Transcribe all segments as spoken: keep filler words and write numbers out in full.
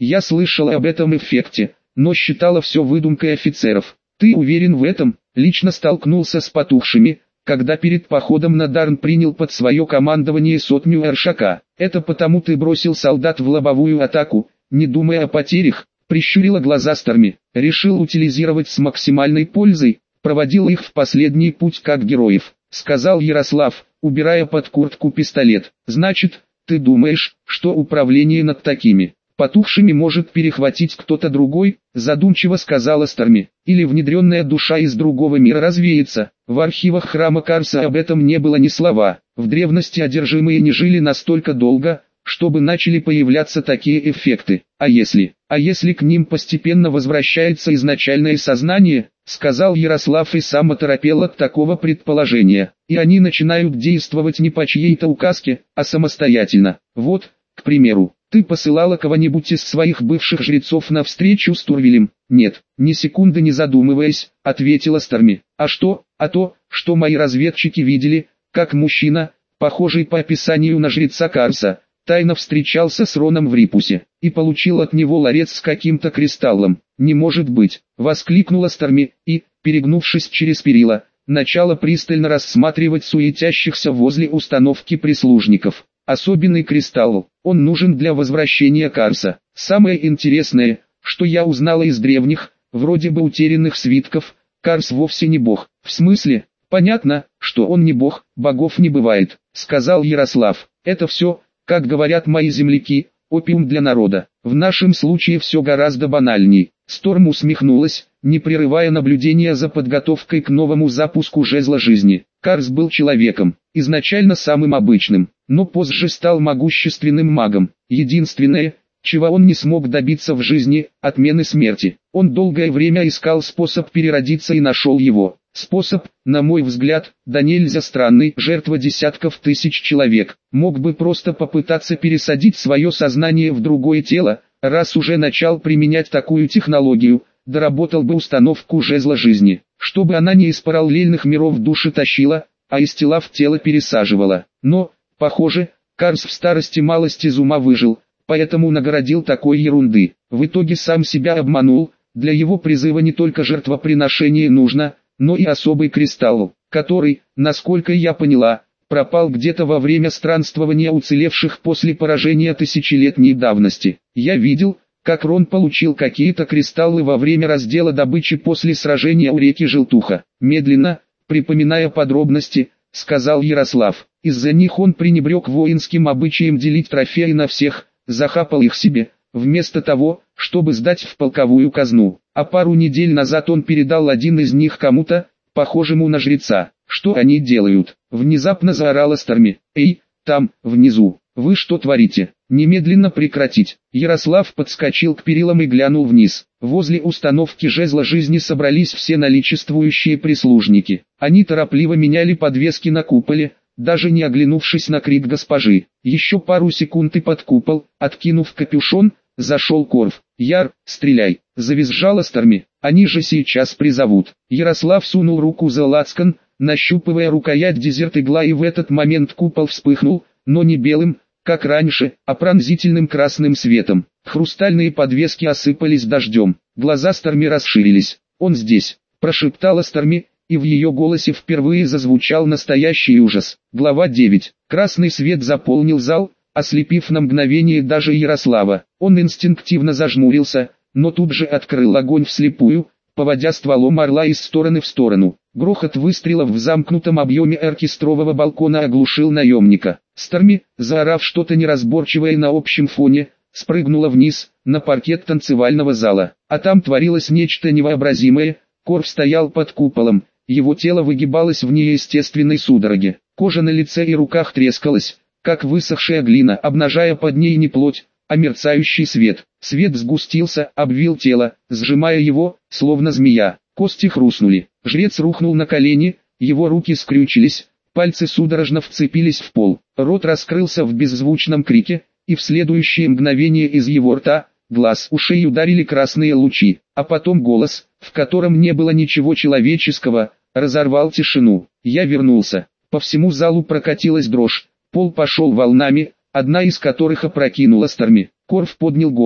Я слышала об этом эффекте, но считала все выдумкой офицеров. Ты уверен в этом? Лично столкнулся с потухшими, когда перед походом на Дарн принял под свое командование сотню Эршака. Это потому ты бросил солдат в лобовую атаку, не думая о потерях, прищурила глаза Старми. Решил утилизировать с максимальной пользой, проводил их в последний путь как героев, сказал Ярослав, убирая под куртку пистолет. Значит, ты думаешь, что управление над такими потухшими может перехватить кто-то другой, задумчиво сказала Старми, или внедренная душа из другого мира развеется. В архивах храма Карса об этом не было ни слова. В древности одержимые не жили настолько долго, чтобы начали появляться такие эффекты. А если, а если к ним постепенно возвращается изначальное сознание, сказал Ярослав и сам оторопел от такого предположения, и они начинают действовать не по чьей-то указке, а самостоятельно. Вот, к примеру, ты посылала кого-нибудь из своих бывших жрецов на встречу с Турвилем? Нет, ни секунды не задумываясь, ответила Старми. А что? А то, что мои разведчики видели, как мужчина, похожий по описанию на жреца Карса, тайно встречался с Роном в Рипусе, и получил от него ларец с каким-то кристаллом. «Не может быть!» — воскликнула Старми, и, перегнувшись через перила, начала пристально рассматривать суетящихся возле установки прислужников. Особенный кристалл, он нужен для возвращения Карса. Самое интересное, что я узнала из древних, вроде бы утерянных свитков, Карс вовсе не бог. В смысле? Понятно, что он не бог, богов не бывает, сказал Ярослав. Это все, как говорят мои земляки, опиум для народа. В нашем случае все гораздо банальней. Сторм усмехнулась, не прерывая наблюдения за подготовкой к новому запуску жезла жизни. Карс был человеком, изначально самым обычным, но позже стал могущественным магом. Единственное, чего он не смог добиться в жизни, отмены смерти. Он долгое время искал способ переродиться и нашел его. Способ, на мой взгляд, да нельзя странный, жертва десятков тысяч человек. Мог бы просто попытаться пересадить свое сознание в другое тело, раз уже начал применять такую технологию, доработал бы установку жезла жизни, чтобы она не из параллельных миров души тащила, а из тела в тело пересаживала. Но, похоже, Карс в старости малость из ума выжил, поэтому нагородил такой ерунды. В итоге сам себя обманул, для его призыва не только жертвоприношение нужно, но и особый кристалл, который, насколько я поняла, пропал где-то во время странствования уцелевших после поражения тысячелетней давности. Я видел, как Рон получил какие-то кристаллы во время раздела добычи после сражения у реки Желтуха. Медленно, припоминая подробности, сказал Ярослав. Из-за них он пренебрег воинским обычаем делить трофеи на всех, захапал их себе, вместо того, чтобы сдать в полковую казну. А пару недель назад он передал один из них кому-то, похожему на жреца. Что они делают? Внезапно заорала Старми. Эй, там, внизу, вы что творите? Немедленно прекратить. Ярослав подскочил к перилам и глянул вниз. Возле установки жезла жизни собрались все наличествующие прислужники. Они торопливо меняли подвески на куполе, даже не оглянувшись на крик госпожи. Еще пару секунд и под купол, откинув капюшон, зашел Корф. «Яр, стреляй!» — завизжала Старми. «Они же сейчас призовут». Ярослав сунул руку за лацкан, нащупывая рукоять дезерт-игла, и в этот момент купол вспыхнул, но не белым, как раньше, а пронзительным красным светом. Хрустальные подвески осыпались дождем. Глаза Старми расширились. «Он здесь!» — прошептала Старми, и в ее голосе впервые зазвучал настоящий ужас. Глава девять. Красный свет заполнил зал, ослепив на мгновение даже Ярослава. Он инстинктивно зажмурился, но тут же открыл огонь вслепую, поводя стволом орла из стороны в сторону. Грохот выстрелов в замкнутом объеме оркестрового балкона оглушил наемника. Старми, заорав что-то неразборчивое на общем фоне, спрыгнула вниз, на паркет танцевального зала. А там творилось нечто невообразимое. Корф стоял под куполом, его тело выгибалось в неестественной судороге. Кожа на лице и руках трескалась, как высохшая глина, обнажая под ней не плоть, а мерцающий свет. Свет сгустился, обвил тело, сжимая его, словно змея. Кости хрустнули. Жрец рухнул на колени, его руки скрючились, пальцы судорожно вцепились в пол. Рот раскрылся в беззвучном крике, и в следующее мгновение из его рта, глаз, ушей ударили красные лучи, а потом голос, в котором не было ничего человеческого, разорвал тишину. Я вернулся. По всему залу прокатилась дрожь, пол пошел волнами, одна из которых опрокинула Старми. Корф поднял голову.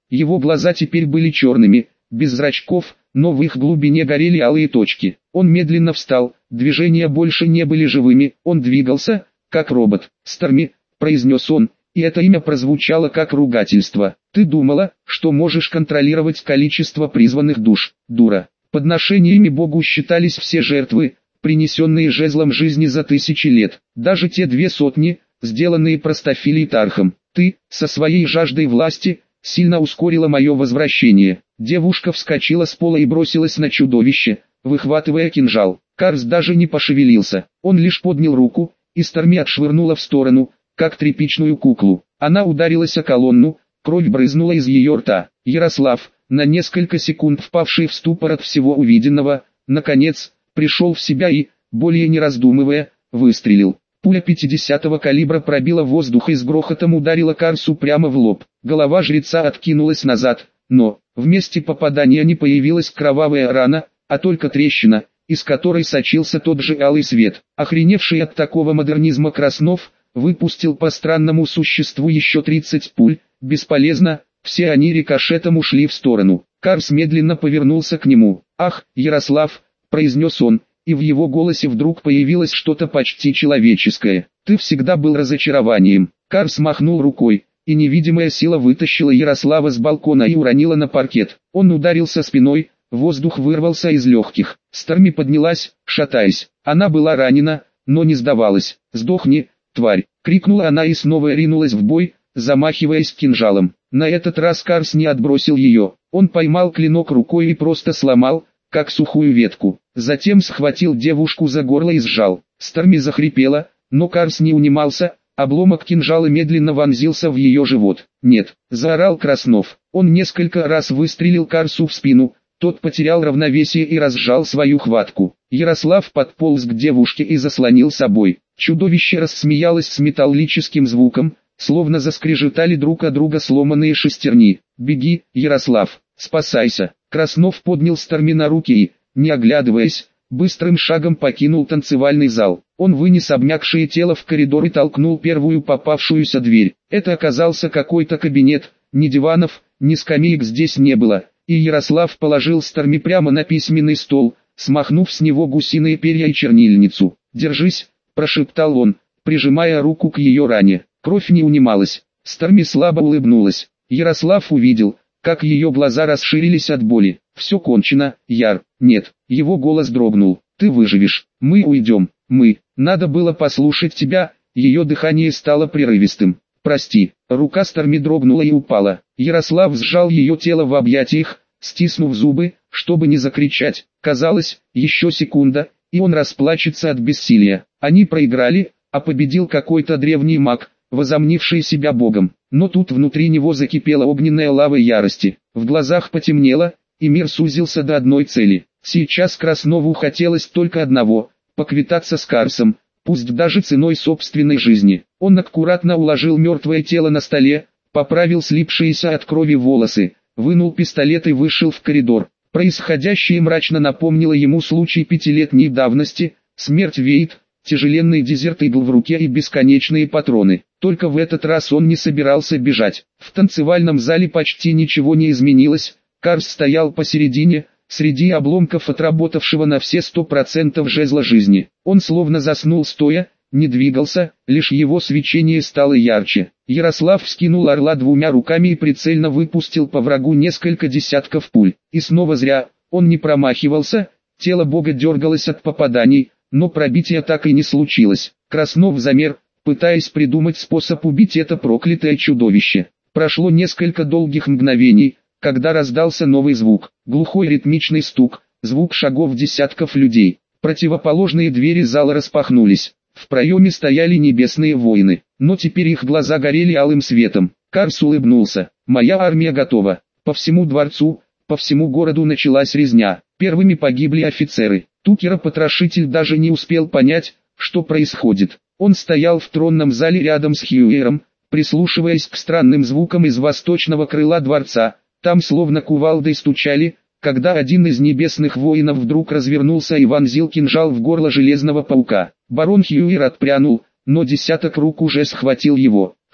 Его глаза теперь были черными, без зрачков, но в их глубине горели алые точки. Он медленно встал, движения больше не были живыми, он двигался, как робот. «Старми», — произнес он, и это имя прозвучало как ругательство. «Ты думала, что можешь контролировать количество призванных душ, дура». Подношениями Богу считались все жертвы, принесенные жезлом жизни за тысячи лет, даже те две сотни, сделанные простофилей Тархом. Ты, со своей жаждой власти, сильно ускорила мое возвращение. Девушка вскочила с пола и бросилась на чудовище, выхватывая кинжал. Карс даже не пошевелился, он лишь поднял руку, и Старми отшвырнула в сторону, как тряпичную куклу. Она ударилась о колонну, кровь брызнула из ее рта. Ярослав, на несколько секунд впавший в ступор от всего увиденного, наконец, пришел в себя и, более не раздумывая, выстрелил. Пуля пятидесятого калибра пробила воздух и с грохотом ударила Карсу прямо в лоб. Голова жреца откинулась назад, но, в месте попадания не появилась кровавая рана, а только трещина, из которой сочился тот же алый свет. Охреневший от такого модернизма Краснов, выпустил по странному существу еще тридцать пуль, бесполезно, все они рикошетом ушли в сторону. Карс медленно повернулся к нему. «Ах, Ярослав», — произнес он, и в его голосе вдруг появилось что-то почти человеческое. «Ты всегда был разочарованием». Карс махнул рукой, и невидимая сила вытащила Ярослава с балкона и уронила на паркет. Он ударился спиной, воздух вырвался из легких. Старми поднялась, шатаясь. Она была ранена, но не сдавалась. «Сдохни, тварь!» — крикнула она и снова ринулась в бой, замахиваясь кинжалом. На этот раз Карс не отбросил ее. Он поймал клинок рукой и просто сломал, как сухую ветку. Затем схватил девушку за горло и сжал. Старми захрипела, но Карс не унимался, обломок кинжала медленно вонзился в ее живот. «Нет!» — заорал Краснов. Он несколько раз выстрелил Карсу в спину, тот потерял равновесие и разжал свою хватку. Ярослав подполз к девушке и заслонил собой. Чудовище рассмеялось с металлическим звуком, словно заскрежетали друг о друга сломанные шестерни. «Беги, Ярослав, спасайся!» Краснов поднял Старми на руки и, не оглядываясь, быстрым шагом покинул танцевальный зал. Он вынес обмякшее тело в коридор и толкнул первую попавшуюся дверь. Это оказался какой-то кабинет, ни диванов, ни скамеек здесь не было, и Ярослав положил Старми прямо на письменный стол, смахнув с него гусиные перья и чернильницу. «Держись», — прошептал он, прижимая руку к ее ране. Кровь не унималась. Старми слабо улыбнулась. Ярослав увидел, как ее глаза расширились от боли. «Все кончено, Яр». «Нет». Его голос дрогнул. «Ты выживешь. Мы уйдем. Мы. Надо было послушать тебя». Ее дыхание стало прерывистым. «Прости». Рука Старми дрогнула и упала. Ярослав сжал ее тело в объятиях, стиснув зубы, чтобы не закричать. Казалось, еще секунда, и он расплачется от бессилия. Они проиграли, а победил какой-то древний маг, возомнивший себя богом. Но тут внутри него закипела огненная лава ярости. В глазах потемнело, и мир сузился до одной цели. Сейчас Краснову хотелось только одного – поквитаться с Карсом, пусть даже ценой собственной жизни. Он аккуратно уложил мертвое тело на столе, поправил слипшиеся от крови волосы, вынул пистолет и вышел в коридор. Происходящее мрачно напомнило ему случай пятилетней давности, смерть Вейт, тяжеленный дезерт игл в руке и бесконечные патроны. Только в этот раз он не собирался бежать. В танцевальном зале почти ничего не изменилось. Карс стоял посередине, среди обломков отработавшего на все сто процентов жезла жизни. Он словно заснул стоя, не двигался, лишь его свечение стало ярче. Ярослав вскинул орла двумя руками и прицельно выпустил по врагу несколько десятков пуль. И снова зря, он не промахивался, тело бога дергалось от попаданий, но пробития так и не случилось. Краснов замер, пытаясь придумать способ убить это проклятое чудовище. Прошло несколько долгих мгновений, когда раздался новый звук, глухой ритмичный стук, звук шагов десятков людей. Противоположные двери зала распахнулись. В проеме стояли небесные воины, но теперь их глаза горели алым светом. Карс улыбнулся. «Моя армия готова». По всему дворцу, по всему городу началась резня. Первыми погибли офицеры. Тукера-потрошитель даже не успел понять, что происходит. Он стоял в тронном зале рядом с Хьюером, прислушиваясь к странным звукам из восточного крыла дворца. Там словно кувалдой стучали, когда один из небесных воинов вдруг развернулся и вонзил кинжал в горло железного паука. Барон Хьюер отпрянул, но десяток рук уже схватил его.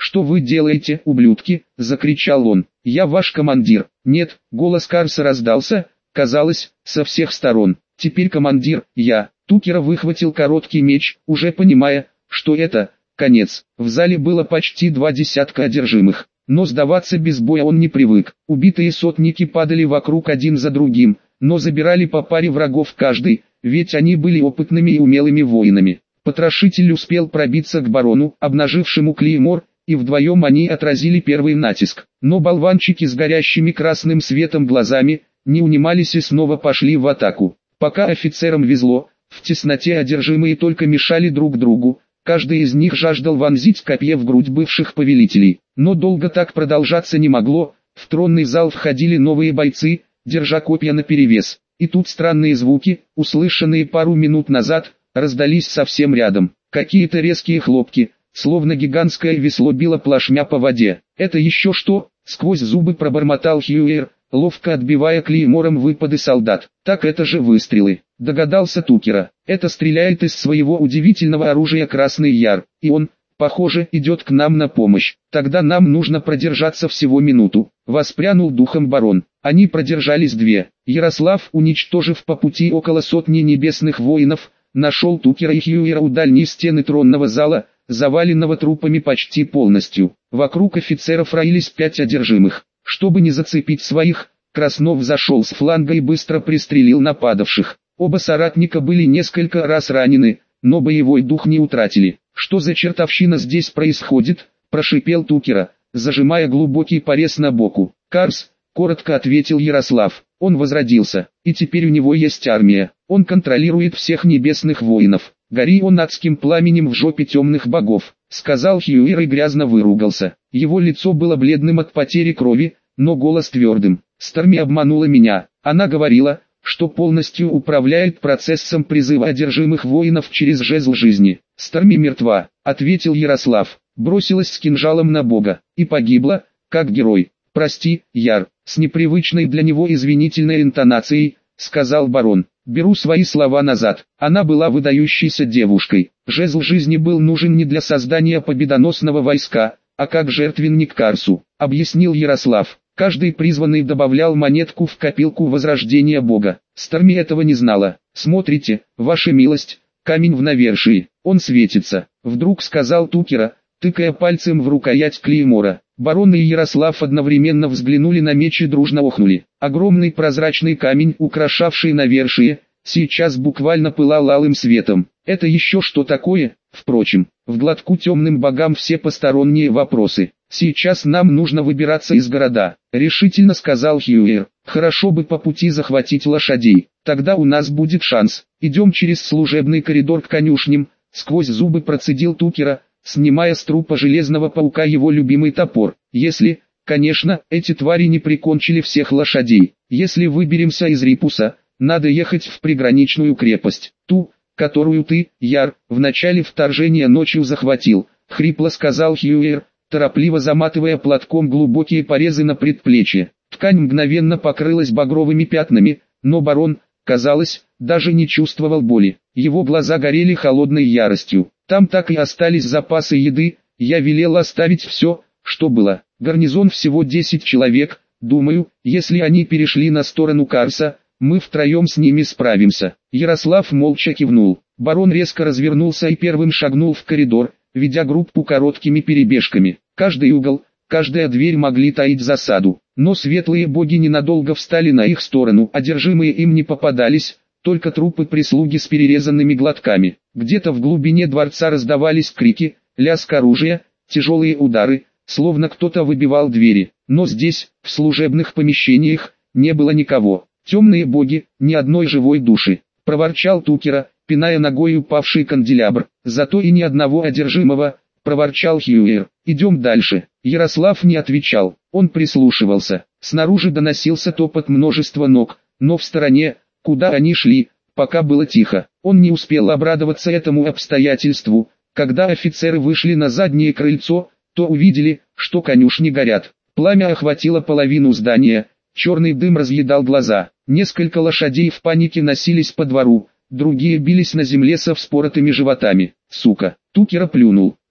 «Что вы делаете, ублюдки?» – закричал он. «Я ваш командир». «Нет», – голос Карса раздался, казалось, со всех сторон. «Теперь командир, я». Тукера выхватил короткий меч, уже понимая, что это конец. В зале было почти два десятка одержимых, но сдаваться без боя он не привык. Убитые сотники падали вокруг один за другим, но забирали по паре врагов каждый, ведь они были опытными и умелыми воинами. Потрошитель успел пробиться к барону, обнажившему клеймор, и вдвоем они отразили первый натиск. Но болванчики с горящими красным светом глазами не унимались и снова пошли в атаку. Пока офицерам везло, в тесноте одержимые только мешали друг другу, каждый из них жаждал вонзить копье в грудь бывших повелителей. Но долго так продолжаться не могло, в тронный зал входили новые бойцы, держа копья наперевес. И тут странные звуки, услышанные пару минут назад, раздались совсем рядом. Какие-то резкие хлопки, словно гигантское весло било плашмя по воде. «Это еще что?» — сквозь зубы пробормотал Хьюэр, ловко отбивая клеймором выпады солдат. «Так это же выстрелы», — догадался Тукера. «Это стреляет из своего удивительного оружия Красный Яр, и он, похоже, идет к нам на помощь. Тогда нам нужно продержаться всего минуту», — воспрянул духом барон. Они продержались две. Ярослав, уничтожив по пути около сотни небесных воинов, нашел Тукера и Хьюэра у дальней стены тронного зала, заваленного трупами почти полностью. Вокруг офицеров роились пять одержимых. Чтобы не зацепить своих, Краснов зашел с фланга и быстро пристрелил нападавших. Оба соратника были несколько раз ранены, но боевой дух не утратили. «Что за чертовщина здесь происходит?» – прошипел Тукера, зажимая глубокий порез на боку. «Карс», – коротко ответил Ярослав. «Он возродился, и теперь у него есть армия. Он контролирует всех небесных воинов. Гори он адским пламенем в жопе темных богов», — сказал Хьюэр и грязно выругался. Его лицо было бледным от потери крови, но голос твердым. «Старми обманула меня. Она говорила, что полностью управляет процессом призыва одержимых воинов через жезл жизни. Старми мертва», — ответил Ярослав. Бросилась с кинжалом на бога и погибла, как герой. «Прости, Яр», — с непривычной для него извинительной интонацией, сказал барон. «Беру свои слова назад. Она была выдающейся девушкой. Жезл жизни был нужен не для создания победоносного войска, а как жертвенник Карсу», — объяснил Ярослав. Каждый призванный добавлял монетку в копилку возрождения бога. Старми этого не знала. «Смотрите, ваша милость, камень в навершии, он светится», — вдруг сказал Тукера, тыкая пальцем в рукоять клеймора. Барон и Ярослав одновременно взглянули на меч и дружно охнули. Огромный прозрачный камень, украшавший навершие, сейчас буквально пылал алым светом. «Это еще что такое?» Впрочем, в глотку темным богам все посторонние вопросы. «Сейчас нам нужно выбираться из города», — решительно сказал Хьюэр. «Хорошо бы по пути захватить лошадей, тогда у нас будет шанс. Идем через служебный коридор к конюшням», — сквозь зубы процедил Тукера, снимая с трупа железного паука его любимый топор. «Если, конечно, эти твари не прикончили всех лошадей. Если выберемся из Рипуса, надо ехать в приграничную крепость, ту, которую ты, Яр, в начале вторжения ночью захватил», — хрипло сказал Хьюэр, торопливо заматывая платком глубокие порезы на предплечье. Ткань мгновенно покрылась багровыми пятнами, но барон, казалось, даже не чувствовал боли. Его глаза горели холодной яростью. «Там так и остались запасы еды, я велел оставить все, что было. Гарнизон всего десять человек, думаю, если они перешли на сторону Карса, мы втроем с ними справимся». Ярослав молча кивнул. Барон резко развернулся и первым шагнул в коридор, ведя группу короткими перебежками. Каждый угол, каждая дверь могли таить засаду, но светлые боги ненадолго встали на их сторону, одержимые им не попадались, только трупы прислуги с перерезанными глотками. Где-то в глубине дворца раздавались крики, лязг оружия, тяжелые удары, словно кто-то выбивал двери. Но здесь, в служебных помещениях, не было никого. «Темные боги, ни одной живой души», — проворчал Тукера, пиная ногой упавший канделябр. «Зато и ни одного одержимого», — проворчал Хьюэр. «Идем дальше». Ярослав не отвечал, он прислушивался. Снаружи доносился топот множества ног, но в стороне, куда они шли, пока было тихо. Он не успел обрадоваться этому обстоятельству. Когда офицеры вышли на заднее крыльцо, то увидели, что конюшни горят. Пламя охватило половину здания, черный дым разъедал глаза. Несколько лошадей в панике носились по двору, другие бились на земле со вспоротыми животами. «Сука!» Тукера плюнул. Там,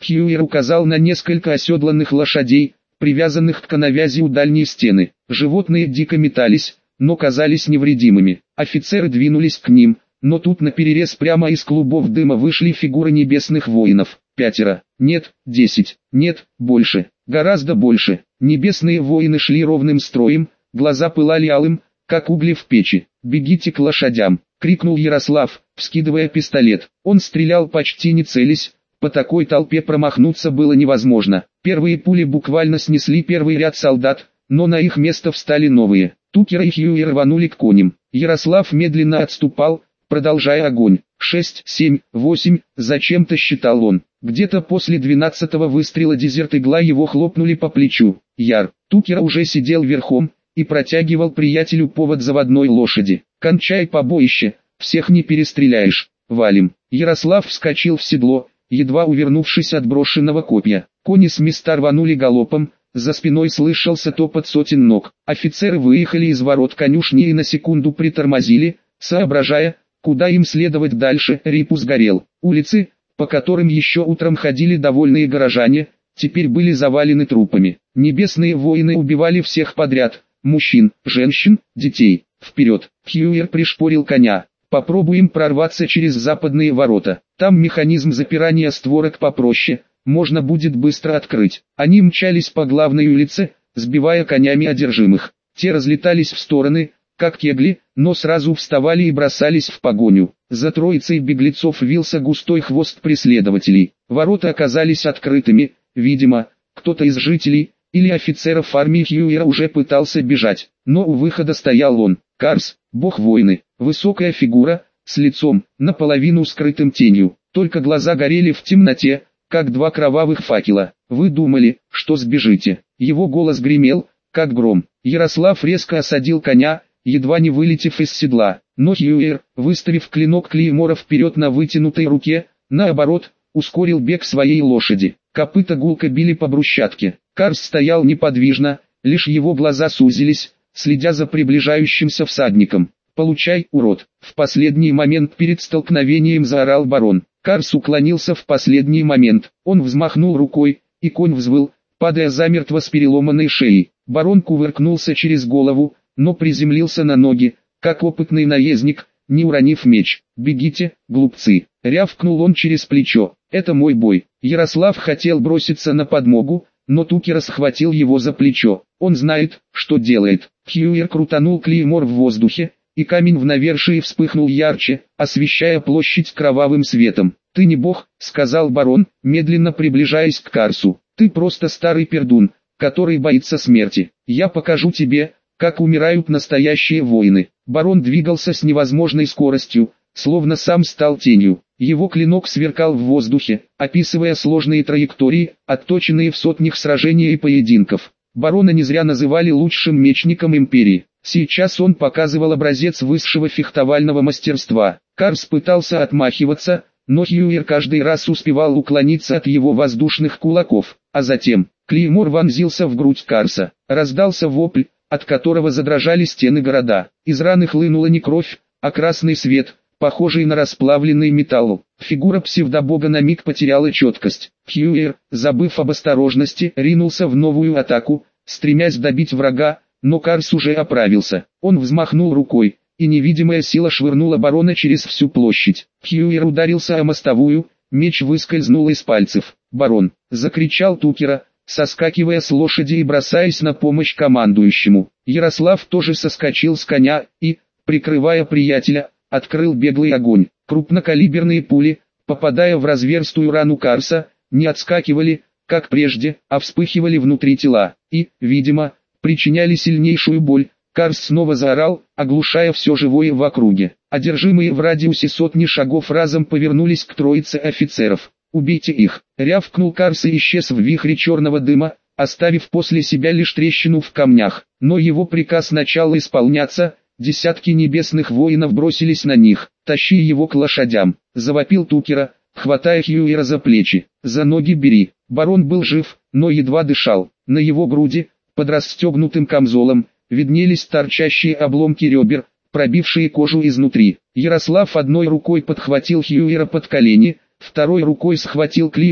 Хьюир указал на несколько оседланных лошадей, привязанных к коновязи у дальней стены. Животные дико метались, но казались невредимыми. Офицеры двинулись к ним, но тут наперерез прямо из клубов дыма вышли фигуры небесных воинов. Пятеро, нет, десять, нет, больше, гораздо больше. Небесные воины шли ровным строем, глаза пылали алым, как угли в печи. «Бегите к лошадям!» — крикнул Ярослав, вскидывая пистолет. Он стрелял почти не целясь, по такой толпе промахнуться было невозможно. Первые пули буквально снесли первый ряд солдат, но на их место встали новые. Тукер и Хьюир рванули к коням. Ярослав медленно отступал, продолжая огонь. Шесть, семь, восемь, зачем-то считал он. Где-то после двенадцатого выстрела дезерт-игла его хлопнули по плечу. Яр. Тукер уже сидел верхом и протягивал приятелю повод заводной лошади. «Кончай побоище, всех не перестреляешь, валим». Ярослав вскочил в седло, едва увернувшись от брошенного копья. Кони с места рванули галопом, за спиной слышался топот сотен ног. Офицеры выехали из ворот конюшни и на секунду притормозили, соображая, куда им следовать дальше. Рипус горел. Улицы, по которым еще утром ходили довольные горожане, теперь были завалены трупами. Небесные воины убивали всех подряд. Мужчин, женщин, детей. Вперед! Хьюир пришпорил коня. Попробуем прорваться через западные ворота. Там механизм запирания створок попроще, можно будет быстро открыть. Они мчались по главной улице, сбивая конями одержимых. Те разлетались в стороны, как кегли, но сразу вставали и бросались в погоню. За троицей беглецов вился густой хвост преследователей. Ворота оказались открытыми, видимо, кто-то из жителей или офицеров армии Хьюира уже пытался бежать, но у выхода стоял он, Карс, бог войны, высокая фигура, с лицом, наполовину скрытым тенью, только глаза горели в темноте, как два кровавых факела. «Вы думали, что сбежите?» Его голос гремел, как гром. Ярослав резко осадил коня, едва не вылетев из седла, но Хьюир, выставив клинок клеймора вперед на вытянутой руке, наоборот, ускорил бег своей лошади. Копыта гулко били по брусчатке. Карс стоял неподвижно, лишь его глаза сузились, следя за приближающимся всадником. «Получай, урод!» В последний момент перед столкновением заорал барон. Карс уклонился в последний момент. Он взмахнул рукой, и конь взвыл, падая замертво с переломанной шеей. Барон кувыркнулся через голову, но приземлился на ноги, как опытный наездник, не уронив меч. «Бегите, глупцы!» — рявкнул он через плечо. «Это мой бой». Ярослав хотел броситься на подмогу, но Тукер схватил его за плечо. Он знает, что делает. Хьюир крутанул клеймор в воздухе, и камень в навершии вспыхнул ярче, освещая площадь кровавым светом. «Ты не бог», — сказал барон, медленно приближаясь к Карсу. «Ты просто старый пердун, который боится смерти. Я покажу тебе, как умирают настоящие воины». Барон двигался с невозможной скоростью, словно сам стал тенью. Его клинок сверкал в воздухе, описывая сложные траектории, отточенные в сотнях сражений и поединков. Барона не зря называли лучшим мечником империи. Сейчас он показывал образец высшего фехтовального мастерства. Карс пытался отмахиваться, но Хьюир каждый раз успевал уклониться от его воздушных кулаков. А затем, клеймор вонзился в грудь Карса. Раздался вопль, от которого задрожали стены города. Из раны хлынула не кровь, а красный свет, похожий на расплавленный металл. Фигура псевдобога на миг потеряла четкость. Хьюир, забыв об осторожности, ринулся в новую атаку, стремясь добить врага, но Карс уже оправился. Он взмахнул рукой, и невидимая сила швырнула барона через всю площадь. Хьюир ударился о мостовую, меч выскользнул из пальцев. «Барон!» — закричал Тукера, соскакивая с лошади и бросаясь на помощь командующему. Ярослав тоже соскочил с коня и, прикрывая приятеля, открыл беглый огонь. Крупнокалиберные пули, попадая в разверстую рану Карса, не отскакивали, как прежде, а вспыхивали внутри тела, и, видимо, причиняли сильнейшую боль. Карс снова заорал, оглушая все живое в округе. Одержимые в радиусе сотни шагов разом повернулись к троице офицеров. «Убейте их!» — рявкнул Карс и исчез в вихре черного дыма, оставив после себя лишь трещину в камнях. Но его приказ начал исполняться. Десятки небесных воинов бросились на них. «Тащи его к лошадям!» — завопил Тукера, хватая Хьюира за плечи. «За ноги бери!» Барон был жив, но едва дышал. На его груди, под расстегнутым камзолом, виднелись торчащие обломки ребер, пробившие кожу изнутри. Ярослав одной рукой подхватил Хьюира под колени, второй рукой схватил клеймор,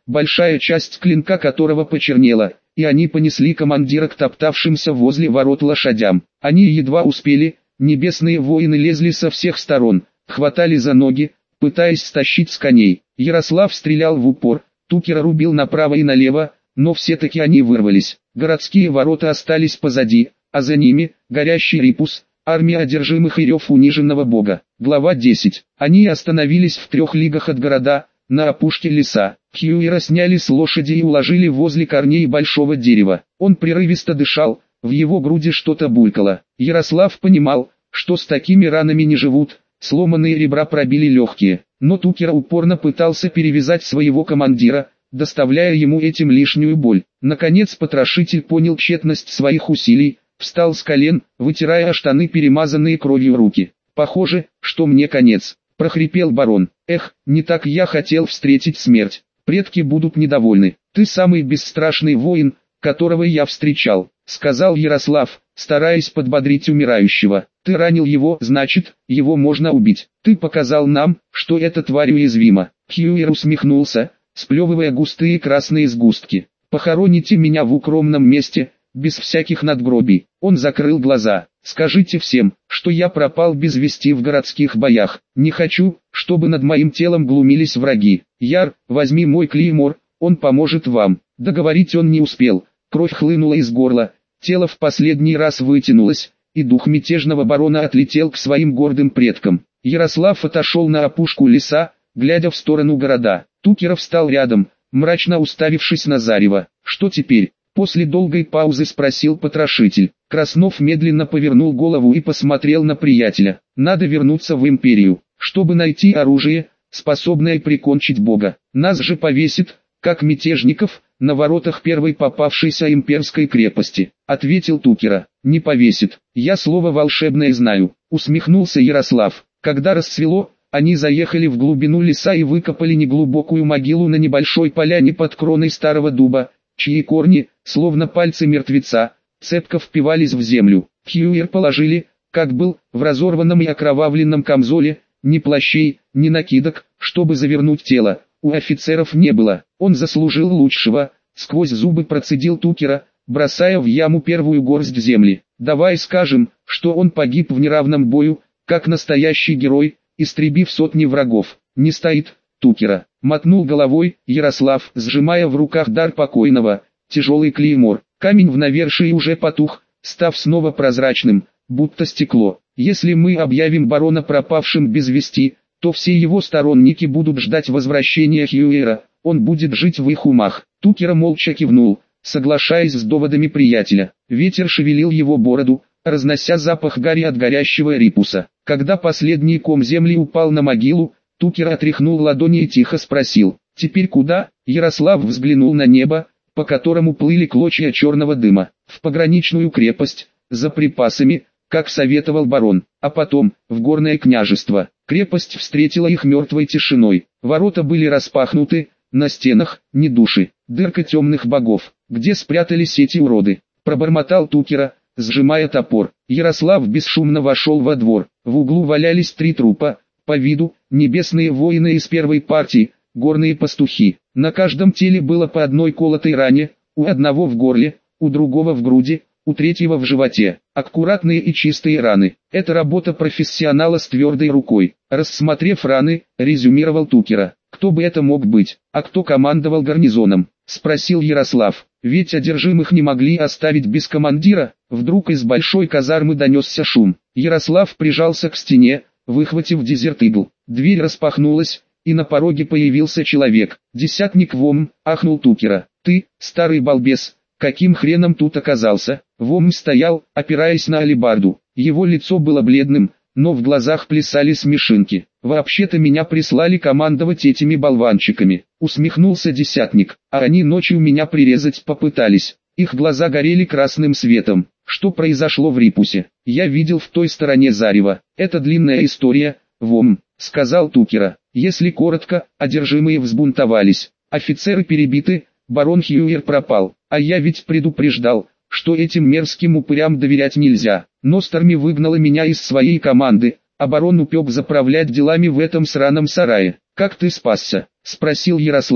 большая часть клинка которого почернела, и они понесли командира к топтавшимся возле ворот лошадям. Они едва успели, небесные воины лезли со всех сторон, хватали за ноги, пытаясь стащить с коней. Ярослав стрелял в упор, Тукера рубил направо и налево, но все-таки они вырвались. Городские ворота остались позади, а за ними – горящий Рипус, армия одержимых и рев униженного бога. Глава десять. Они остановились в трех лигах от города, на опушке леса. Хьюира сняли с лошади и уложили возле корней большого дерева. Он прерывисто дышал, в его груди что-то булькало. Ярослав понимал, что с такими ранами не живут, сломанные ребра пробили легкие. Но Тукер упорно пытался перевязать своего командира, доставляя ему этим лишнюю боль. Наконец потрошитель понял тщетность своих усилий, встал с колен, вытирая о штаны перемазанные кровью руки. «Похоже, что мне конец», — прохрипел барон. «Эх, не так я хотел встретить смерть. Предки будут недовольны. Ты самый бесстрашный воин, которого я встречал», — сказал Ярослав, стараясь подбодрить умирающего. «Ты ранил его, значит, его можно убить. Ты показал нам, что эта тварь уязвима». Хьюир усмехнулся, сплевывая густые красные сгустки. «Похороните меня в укромном месте, без всяких надгробий». Он закрыл глаза. «Скажите всем, что я пропал без вести в городских боях. Не хочу, чтобы над моим телом глумились враги. Яр, возьми мой клеймор, он поможет вам». Договорить он не успел. Кровь хлынула из горла, тело в последний раз вытянулось, и дух мятежного барона отлетел к своим гордым предкам. Ярослав отошел на опушку леса, глядя в сторону города. Тукер встал рядом, мрачно уставившись на зарево. «Что теперь?» После долгой паузы спросил потрошитель. Краснов медленно повернул голову и посмотрел на приятеля. «Надо вернуться в империю, чтобы найти оружие, способное прикончить бога. Нас же повесит, как мятежников, на воротах первой попавшейся имперской крепости», — ответил Тукера. «Не повесит, я слово волшебное знаю», — усмехнулся Ярослав. Когда рассвело, они заехали в глубину леса и выкопали неглубокую могилу на небольшой поляне под кроной старого дуба, чьи корни, словно пальцы мертвеца, цепко впивались в землю. Хьюир положили, как был, в разорванном и окровавленном камзоле, ни плащей, ни накидок, чтобы завернуть тело. У офицеров не было. Он заслужил лучшего, сквозь зубы процедил Тукера, бросая в яму первую горсть земли. «Давай скажем, что он погиб в неравном бою, как настоящий герой, истребив сотни врагов». «Не стоит, Тукера», — мотнул головой Ярослав, сжимая в руках дар покойного, тяжелый клеймор. Камень в навершии уже потух, став снова прозрачным, будто стекло. «Если мы объявим барона пропавшим без вести, то все его сторонники будут ждать возвращения Хьюира, он будет жить в их умах». Тукера молча кивнул, соглашаясь с доводами приятеля. Ветер шевелил его бороду, разнося запах гари от горящего Рипуса. Когда последний ком земли упал на могилу, Тукер отряхнул ладони и тихо спросил: «Теперь куда?» Ярослав взглянул на небо, по которому плыли клочья черного дыма. «В пограничную крепость, за припасами, как советовал барон, а потом, в горное княжество». Крепость встретила их мертвой тишиной. Ворота были распахнуты, на стенах ни души, дырка темных богов. «Где спрятались эти уроды?» Пробормотал Тукера, сжимая топор. Ярослав бесшумно вошел во двор. В углу валялись три трупа, по виду, небесные воины из первой партии, горные пастухи. На каждом теле было по одной колотой ране, у одного в горле, у другого в груди, у третьего в животе. Аккуратные и чистые раны. Это работа профессионала с твердой рукой. Рассмотрев раны, резюмировал Тукера. «Кто бы это мог быть? А кто командовал гарнизоном?» — спросил Ярослав. «Ведь одержимых не могли оставить без командира». Вдруг из большой казармы донесся шум. Ярослав прижался к стене, выхватив дезерт-игл. Дверь распахнулась, и на пороге появился человек. «Десятник Вом», — ахнул Тукера. «Ты, старый балбес, каким хреном тут оказался?» Вом стоял, опираясь на алебарду. Его лицо было бледным, но в глазах плясали смешинки. «Вообще-то меня прислали командовать этими болванчиками», — усмехнулся десятник. «А они ночью меня прирезать попытались». Их глаза горели красным светом. «Что произошло в Рипусе? Я видел в той стороне зарева. Это длинная история, Вом», — сказал Тукера. «Если коротко, одержимые взбунтовались. Офицеры перебиты, барон Хьюир пропал. А я ведь предупреждал, что этим мерзким упырям доверять нельзя. Но Старми выгнала меня из своей команды, а барон упек заправлять делами в этом сраном сарае». «Как ты спасся?» — спросил Ярослав.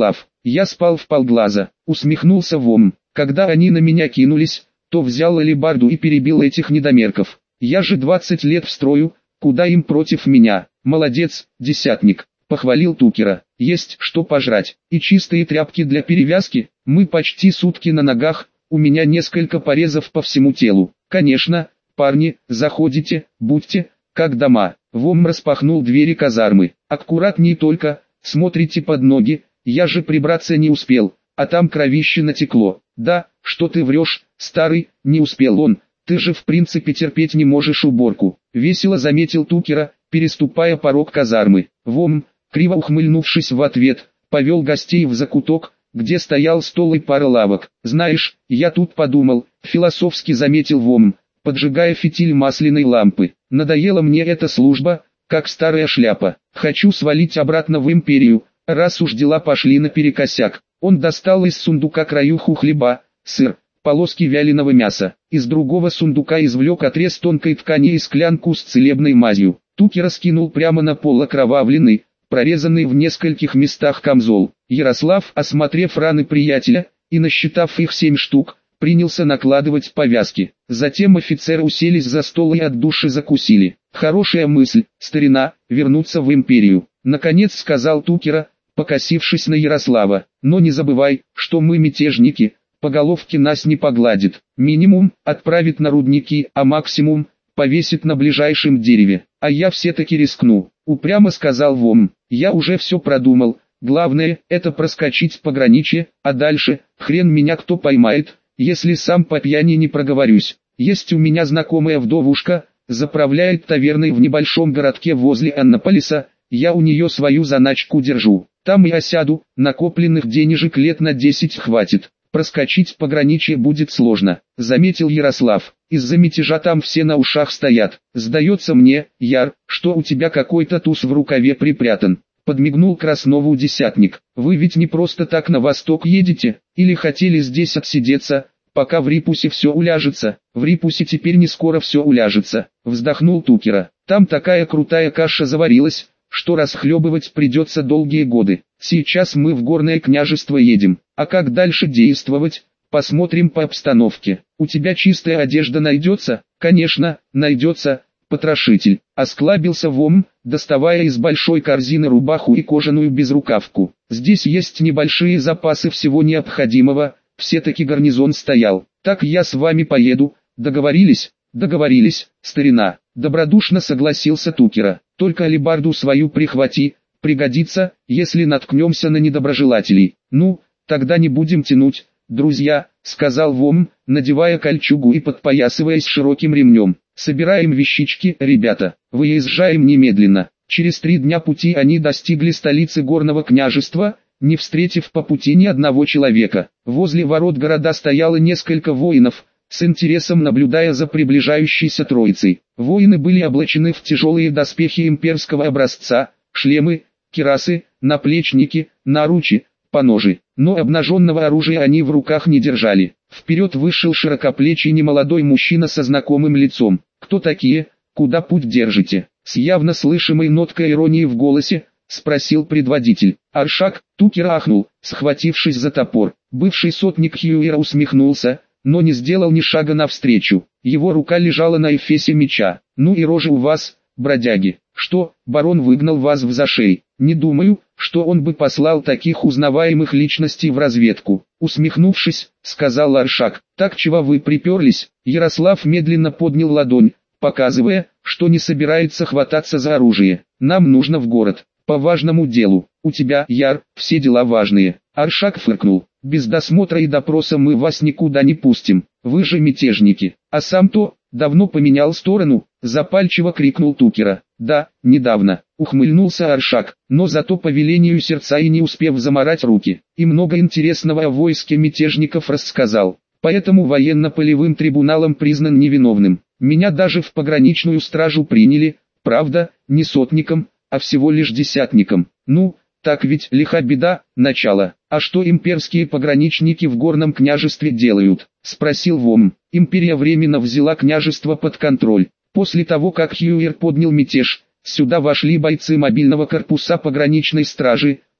Я спал вполглаза, усмехнулся Вом. Когда они на меня кинулись, то взял алебарду и перебил этих недомерков. Я же двадцать лет в строю, куда им против меня. Молодец, десятник, похвалил Тукера. Есть что пожрать, и чистые тряпки для перевязки. Мы почти сутки на ногах, у меня несколько порезов по всему телу. Конечно, парни, заходите, будьте, как дома. Вом распахнул двери казармы. Аккуратней только, смотрите под ноги, я же прибраться не успел, а там кровище натекло. Да, что ты врешь, старый, не успел он, ты же в принципе терпеть не можешь уборку. Весело заметил Тукера, переступая порог казармы. Вом, криво ухмыльнувшись в ответ, повел гостей в закуток, где стоял стол и пара лавок. Знаешь, я тут подумал, философски заметил Вом, поджигая фитиль масляной лампы. Надоела мне эта служба, как старая шляпа. Хочу свалить обратно в империю, раз уж дела пошли наперекосяк. Он достал из сундука краюху хлеба, сыр, полоски вяленого мяса. Из другого сундука извлек отрез тонкой ткани и склянку с целебной мазью. Тукер раскинул прямо на пол окровавленный, прорезанный в нескольких местах камзол. Ярослав, осмотрев раны приятеля, и насчитав их семь штук, принялся накладывать повязки. Затем офицеры уселись за стол и от души закусили. Хорошая мысль, старина, вернуться в империю. Наконец сказал Тукера, покосившись на Ярослава. Но не забывай, что мы мятежники, по головке нас не погладит. Минимум, отправит на рудники, а максимум, повесит на ближайшем дереве. А я все-таки рискну, упрямо сказал Вом. Я уже все продумал, главное, это проскочить пограничье, а дальше, хрен меня кто поймает, если сам по пьяни не проговорюсь. Есть у меня знакомая вдовушка, заправляет таверной в небольшом городке возле Аннаполиса, я у нее свою заначку держу. Там и осяду, накопленных денежек лет на десять хватит. Проскочить пограничье будет сложно, заметил Ярослав. Из-за мятежа там все на ушах стоят. Сдается мне, Яр, что у тебя какой-то туз в рукаве припрятан. Подмигнул Краснову десятник. Вы ведь не просто так на восток едете, или хотели здесь отсидеться, пока в Рипусе все уляжется. В Рипусе теперь не скоро все уляжется, вздохнул Тукера. Там такая крутая каша заварилась, что расхлебывать придется долгие годы. Сейчас мы в Горное княжество едем, а как дальше действовать, посмотрим по обстановке. У тебя чистая одежда найдется? Конечно, найдется, потрошитель. Осклабился Вом, доставая из большой корзины рубаху и кожаную безрукавку. Здесь есть небольшие запасы всего необходимого, все-таки гарнизон стоял. Так я с вами поеду, договорились? Договорились, старина. Добродушно согласился Тукера. Только алебарду свою прихвати, пригодится, если наткнемся на недоброжелателей. Ну, тогда не будем тянуть, друзья, сказал Вом, надевая кольчугу и подпоясываясь широким ремнем. Собираем вещички, ребята, выезжаем немедленно. Через три дня пути они достигли столицы Горного княжества, не встретив по пути ни одного человека. Возле ворот города стояло несколько воинов, с интересом наблюдая за приближающейся троицей. Воины были облачены в тяжелые доспехи имперского образца, шлемы, кирасы, наплечники, наручи, поножи. Но обнаженного оружия они в руках не держали. Вперед вышел широкоплечий немолодой мужчина со знакомым лицом. «Кто такие? Куда путь держите?» С явно слышимой ноткой иронии в голосе, спросил предводитель. Аршак, Тукер ахнул, схватившись за топор. Бывший сотник Хьюира усмехнулся, но не сделал ни шага навстречу. Его рука лежала на эфесе меча. «Ну и рожи у вас, бродяги. Что, барон выгнал вас в зашей? Не думаю, что он бы послал таких узнаваемых личностей в разведку». Усмехнувшись, сказал Аршак. «Так чего вы приперлись?» Ярослав медленно поднял ладонь, показывая, что не собирается хвататься за оружие. «Нам нужно в город, по важному делу. У тебя, Яр, все дела важные». Аршак фыркнул. «Без досмотра и допроса мы вас никуда не пустим, вы же мятежники». «А сам-то, давно поменял сторону?» Запальчиво крикнул Тукера. «Да, недавно», ухмыльнулся Аршак, но зато по велению сердца и не успев замарать руки, и много интересного о войске мятежников рассказал. Поэтому военно-полевым трибуналом признан невиновным. Меня даже в пограничную стражу приняли, правда, не сотником, а всего лишь десятником. Ну, так ведь лиха беда, начало. «А что имперские пограничники в Горном княжестве делают?» — спросил Вом. «Империя временно взяла княжество под контроль. После того, как Хьюир поднял мятеж, сюда вошли бойцы мобильного корпуса пограничной стражи,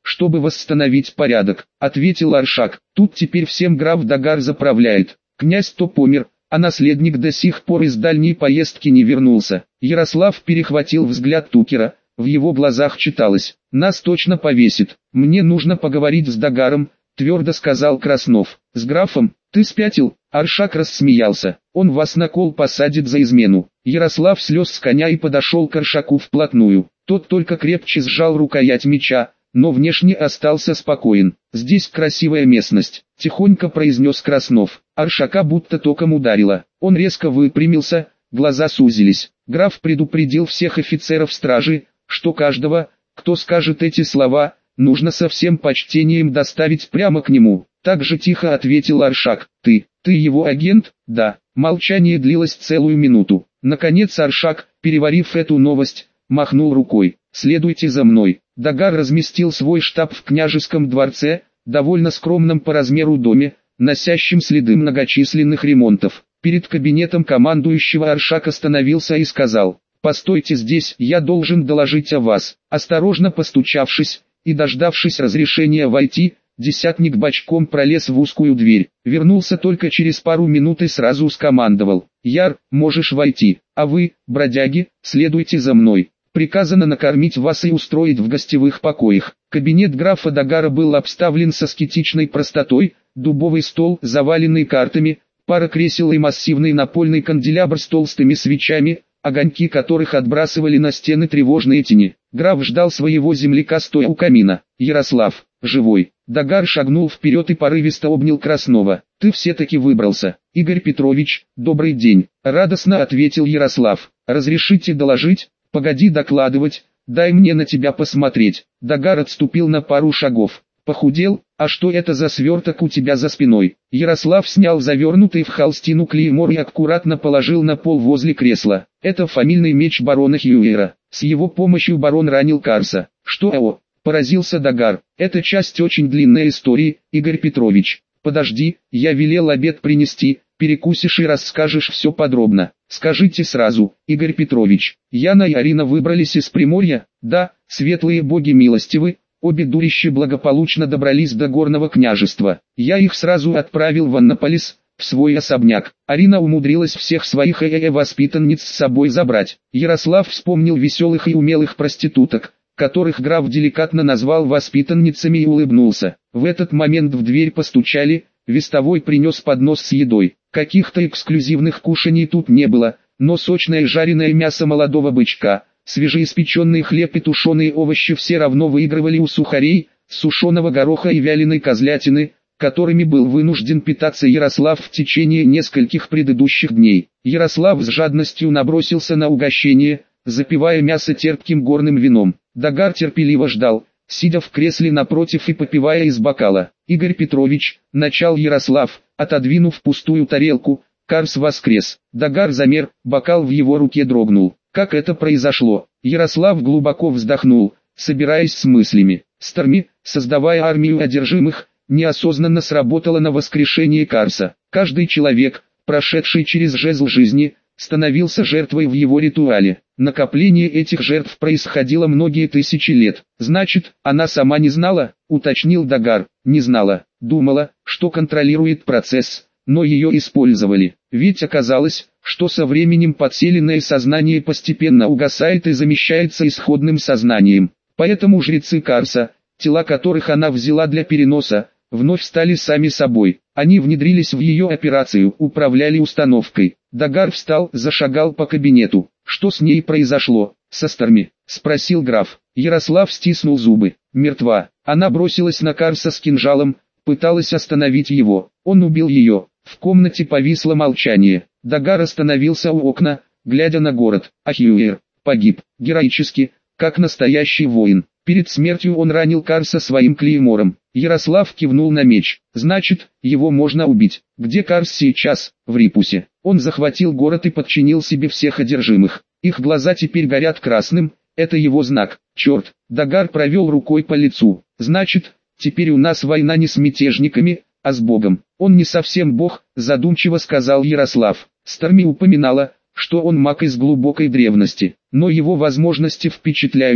чтобы восстановить порядок», — ответил Аршак. «Тут теперь всем граф Дагар заправляет. Князь то помер, а наследник до сих пор из дальней поездки не вернулся». Ярослав перехватил взгляд Тукера, в его глазах читалось: «Нас точно повесит. Мне нужно поговорить с Дагаром», — твердо сказал Краснов. «С графом? Ты спятил?» Аршак рассмеялся. «Он вас на кол посадит за измену». Ярослав слез с коня и подошел к Аршаку вплотную. Тот только крепче сжал рукоять меча, но внешне остался спокоен. «Здесь красивая местность», — тихонько произнес Краснов. Аршака будто током ударило. Он резко выпрямился, глаза сузились. Граф предупредил всех офицеров стражи, что каждого, кто скажет эти слова, нужно со всем почтением доставить прямо к нему. Так же тихо ответил Аршак. «Ты, ты его агент?» «Да». Молчание длилось целую минуту. Наконец Аршак, переварив эту новость, махнул рукой. «Следуйте за мной». Дагар разместил свой штаб в княжеском дворце, довольно скромном по размеру доме, носящем следы многочисленных ремонтов. Перед кабинетом командующего Аршак остановился и сказал: «Постойте здесь, я должен доложить о вас». Осторожно постучавшись и дождавшись разрешения войти, десятник бочком пролез в узкую дверь. Вернулся только через пару минут и сразу скомандовал: «Яр, можешь войти, а вы, бродяги, следуйте за мной. Приказано накормить вас и устроить в гостевых покоях». Кабинет графа Дагара был обставлен с аскетичной простотой: дубовый стол, заваленный картами, пара кресел и массивный напольный канделябр с толстыми свечами, огоньки которых отбрасывали на стены тревожные тени. Граф ждал своего земляка стоя у камина. «Ярослав, живой?» Дагар шагнул вперед и порывисто обнял Краснова. «Ты все-таки выбрался. Игорь Петрович, добрый день», — радостно ответил Ярослав. «Разрешите доложить?» «Погоди докладывать, дай мне на тебя посмотреть». Дагар отступил на пару шагов. «Похудел? А что это за сверток у тебя за спиной?» Ярослав снял завернутый в холстину клеймор и аккуратно положил на пол возле кресла. «Это фамильный меч барона Хьюера. С его помощью барон ранил Карса». «Что о?» — поразился Дагар. «Это часть очень длинной истории, Игорь Петрович. Подожди, я велел обед принести, перекусишь и расскажешь все подробно. Скажите сразу, Игорь Петрович, Яна и Арина выбрались из Приморья?» «Да, светлые боги милостивы». Обе дурищи благополучно добрались до горного княжества. Я их сразу отправил в Аннаполис, в свой особняк. Арина умудрилась всех своих э-э-воспитанниц с собой забрать. Ярослав вспомнил веселых и умелых проституток, которых граф деликатно назвал воспитанницами, и улыбнулся. В этот момент в дверь постучали, вестовой принес поднос с едой. Каких-то эксклюзивных кушаний тут не было, но сочное жареное мясо молодого бычка, свежеиспеченный хлеб и тушеные овощи все равно выигрывали у сухарей, сушеного гороха и вяленой козлятины, которыми был вынужден питаться Ярослав в течение нескольких предыдущих дней. Ярослав с жадностью набросился на угощение, запивая мясо терпким горным вином. Дагар терпеливо ждал, сидя в кресле напротив и попивая из бокала. «Игорь Петрович», — начал Ярослав, отодвинув пустую тарелку, — «Карс воскрес». Дагар замер, бокал в его руке дрогнул. Как это произошло? Ярослав глубоко вздохнул, собираясь с мыслями. Старми, создавая армию одержимых, неосознанно сработала на воскрешение Карса. Каждый человек, прошедший через жезл жизни, становился жертвой в его ритуале. Накопление этих жертв происходило многие тысячи лет. «Значит, она сама не знала?» — уточнил Дагар. «Не знала. Думала, что контролирует процесс, но ее использовали. Ведь оказалось, что со временем подселенное сознание постепенно угасает и замещается исходным сознанием. Поэтому жрецы Карса, тела которых она взяла для переноса, вновь стали сами собой. Они внедрились в ее операцию, управляли установкой». Дагар встал, зашагал по кабинету. «Что с ней произошло, со Старми?» — спросил граф. Ярослав стиснул зубы. «Мертва. Она бросилась на Карса с кинжалом, пыталась остановить его. Он убил ее». В комнате повисло молчание. Дагар остановился у окна, глядя на город. А Хьюер погиб, героически, как настоящий воин. Перед смертью он ранил Карса своим клеймором. Ярослав кивнул на меч. «Значит, его можно убить. Где Карс сейчас?» «В Рипусе. Он захватил город и подчинил себе всех одержимых. Их глаза теперь горят красным, это его знак. Черт!» Дагар провел рукой по лицу. «Значит, теперь у нас война не с мятежниками, а с Богом». «Он не совсем Бог», задумчиво сказал Ярослав. Старми упоминала, что он маг из глубокой древности, но его возможности впечатляют.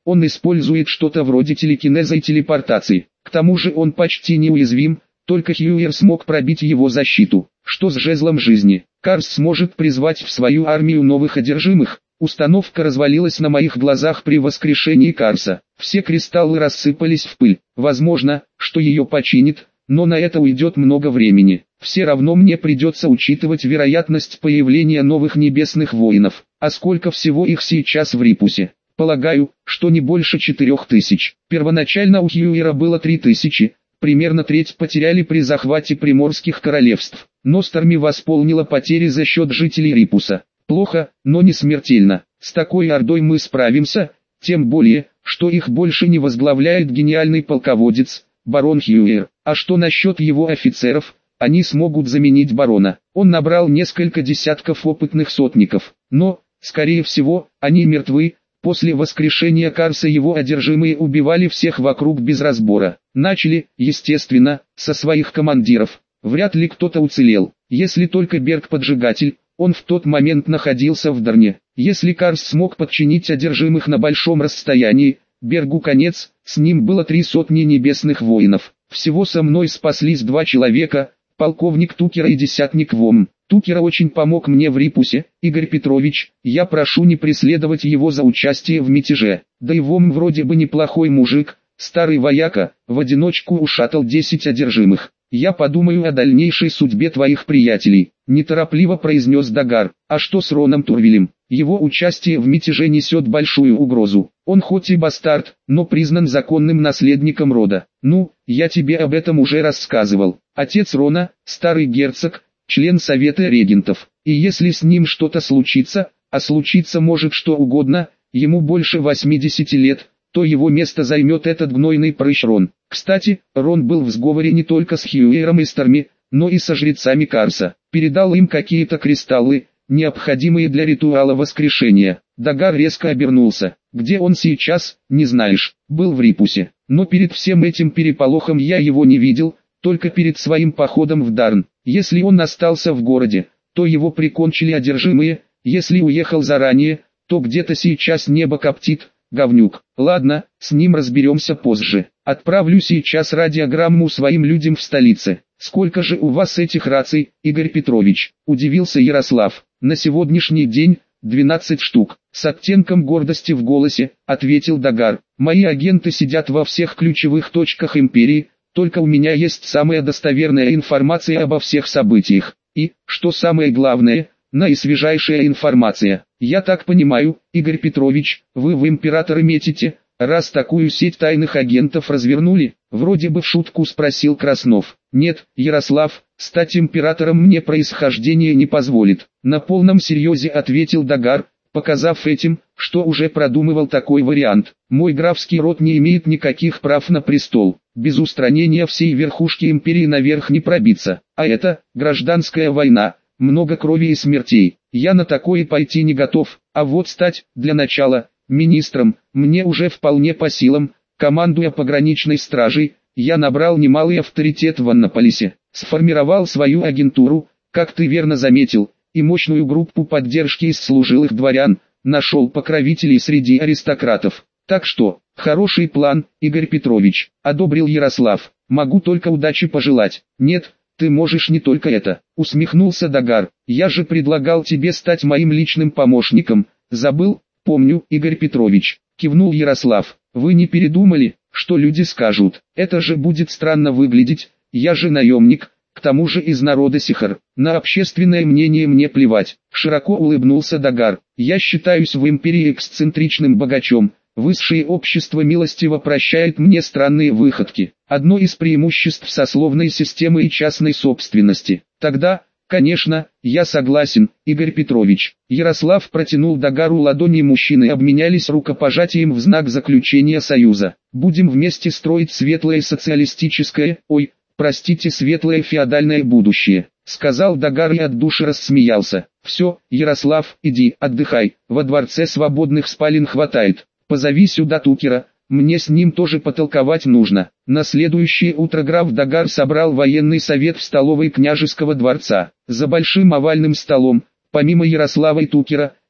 Он использует что-то вроде телекинеза и телепортации. К тому же он почти неуязвим, только Хьюер смог пробить его защиту. Что с жезлом жизни? Карс сможет призвать в свою армию новых одержимых. Установка развалилась на моих глазах при воскрешении Карса. Все кристаллы рассыпались в пыль. Возможно, что ее починит, но на это уйдет много времени. Все равно мне придется учитывать вероятность появления новых небесных воинов. А сколько всего их сейчас в Рипусе? Полагаю, что не больше четырех тысяч. Первоначально у Хьюера было три тысячи, примерно треть потеряли при захвате приморских королевств. Но Старми восполнила потери за счет жителей Рипуса. Плохо, но не смертельно. С такой ордой мы справимся, тем более, что их больше не возглавляет гениальный полководец, барон Хьюер. А что насчет его офицеров? Они смогут заменить барона. Он набрал несколько десятков опытных сотников, но, скорее всего, они мертвы. После воскрешения Карса его одержимые убивали всех вокруг без разбора. Начали, естественно, со своих командиров. Вряд ли кто-то уцелел, если только Берг-поджигатель. Он в тот момент находился в Дарне. Если Карс смог подчинить одержимых на большом расстоянии, Бергу конец, с ним было три сотни небесных воинов. Всего со мной спаслись два человека, полковник Тукера и десятник Вом. Тукера очень помог мне в Рипусе, Игорь Петрович, я прошу не преследовать его за участие в мятеже. Да и Вом вроде бы неплохой мужик, старый вояка, в одиночку ушатал десять одержимых. Я подумаю о дальнейшей судьбе твоих приятелей, неторопливо произнес Дагар. А что с Роном Турвилем? Его участие в мятеже несет большую угрозу. Он хоть и бастард, но признан законным наследником рода. Ну, я тебе об этом уже рассказывал. Отец Рона, старый герцог, член совета регентов. И если с ним что-то случится, а случиться может что угодно, ему больше восьмидесяти лет, то его место займет этот гнойный прыщ Рон. Кстати, Рон был в сговоре не только с Хьюером и Старми, но и со жрецами Карса. Передал им какие-то кристаллы, необходимые для ритуала воскрешения. Дагар резко обернулся. Где он сейчас, не знаешь. Был в Рипусе. Но перед всем этим переполохом я его не видел, только перед своим походом в Дарн. Если он остался в городе, то его прикончили одержимые, если уехал заранее, то где-то сейчас небо коптит. Говнюк. Ладно, с ним разберемся позже. Отправлю сейчас радиограмму своим людям в столице. Сколько же у вас этих раций, Игорь Петрович? Удивился Ярослав. На сегодняшний день, двенадцать штук. С оттенком гордости в голосе, ответил Дагар. Мои агенты сидят во всех ключевых точках империи, только у меня есть самая достоверная информация обо всех событиях. И, что самое главное, наисвежайшая информация. Я так понимаю, Игорь Петрович, вы в императоры метите, раз такую сеть тайных агентов развернули? Вроде бы в шутку спросил Краснов. Нет, Ярослав, стать императором мне происхождение не позволит. На полном серьезе ответил Дагар, показав этим, что уже продумывал такой вариант. Мой графский род не имеет никаких прав на престол. Без устранения всей верхушки империи наверх не пробиться. А это, гражданская война. Много крови и смертей. Я на такое пойти не готов, а вот стать, для начала, министром, мне уже вполне по силам. Командуя пограничной стражей, я набрал немалый авторитет в Аннаполисе, сформировал свою агентуру, как ты верно заметил, и мощную группу поддержки из служилых дворян, нашел покровителей среди аристократов. Так что, хороший план, Игорь Петрович, одобрил Ярослав. Могу только удачи пожелать. Нет, ты можешь не только это, усмехнулся Дагар. Я же предлагал тебе стать моим личным помощником. Забыл? Помню, Игорь Петрович, кивнул Ярослав. Вы не передумали, что люди скажут? Это же будет странно выглядеть. Я же наемник, к тому же из народа Сихар. На общественное мнение мне плевать. Широко улыбнулся Дагар. Я считаюсь в империи эксцентричным богачом. Высшее общество милостиво прощает мне странные выходки. Одно из преимуществ сословной системы и частной собственности. Тогда, конечно, я согласен, Игорь Петрович. Ярослав протянул Дагару ладони, мужчины обменялись рукопожатием в знак заключения союза. Будем вместе строить светлое социалистическое, ой, простите, светлое феодальное будущее, сказал Дагар и от души рассмеялся. Все, Ярослав, иди, отдыхай, во дворце свободных спален хватает. Позови сюда Тукера, мне с ним тоже потолковать нужно. На следующее утро граф Дагар собрал военный совет в столовой княжеского дворца. За большим овальным столом, помимо Ярослава и Тукера,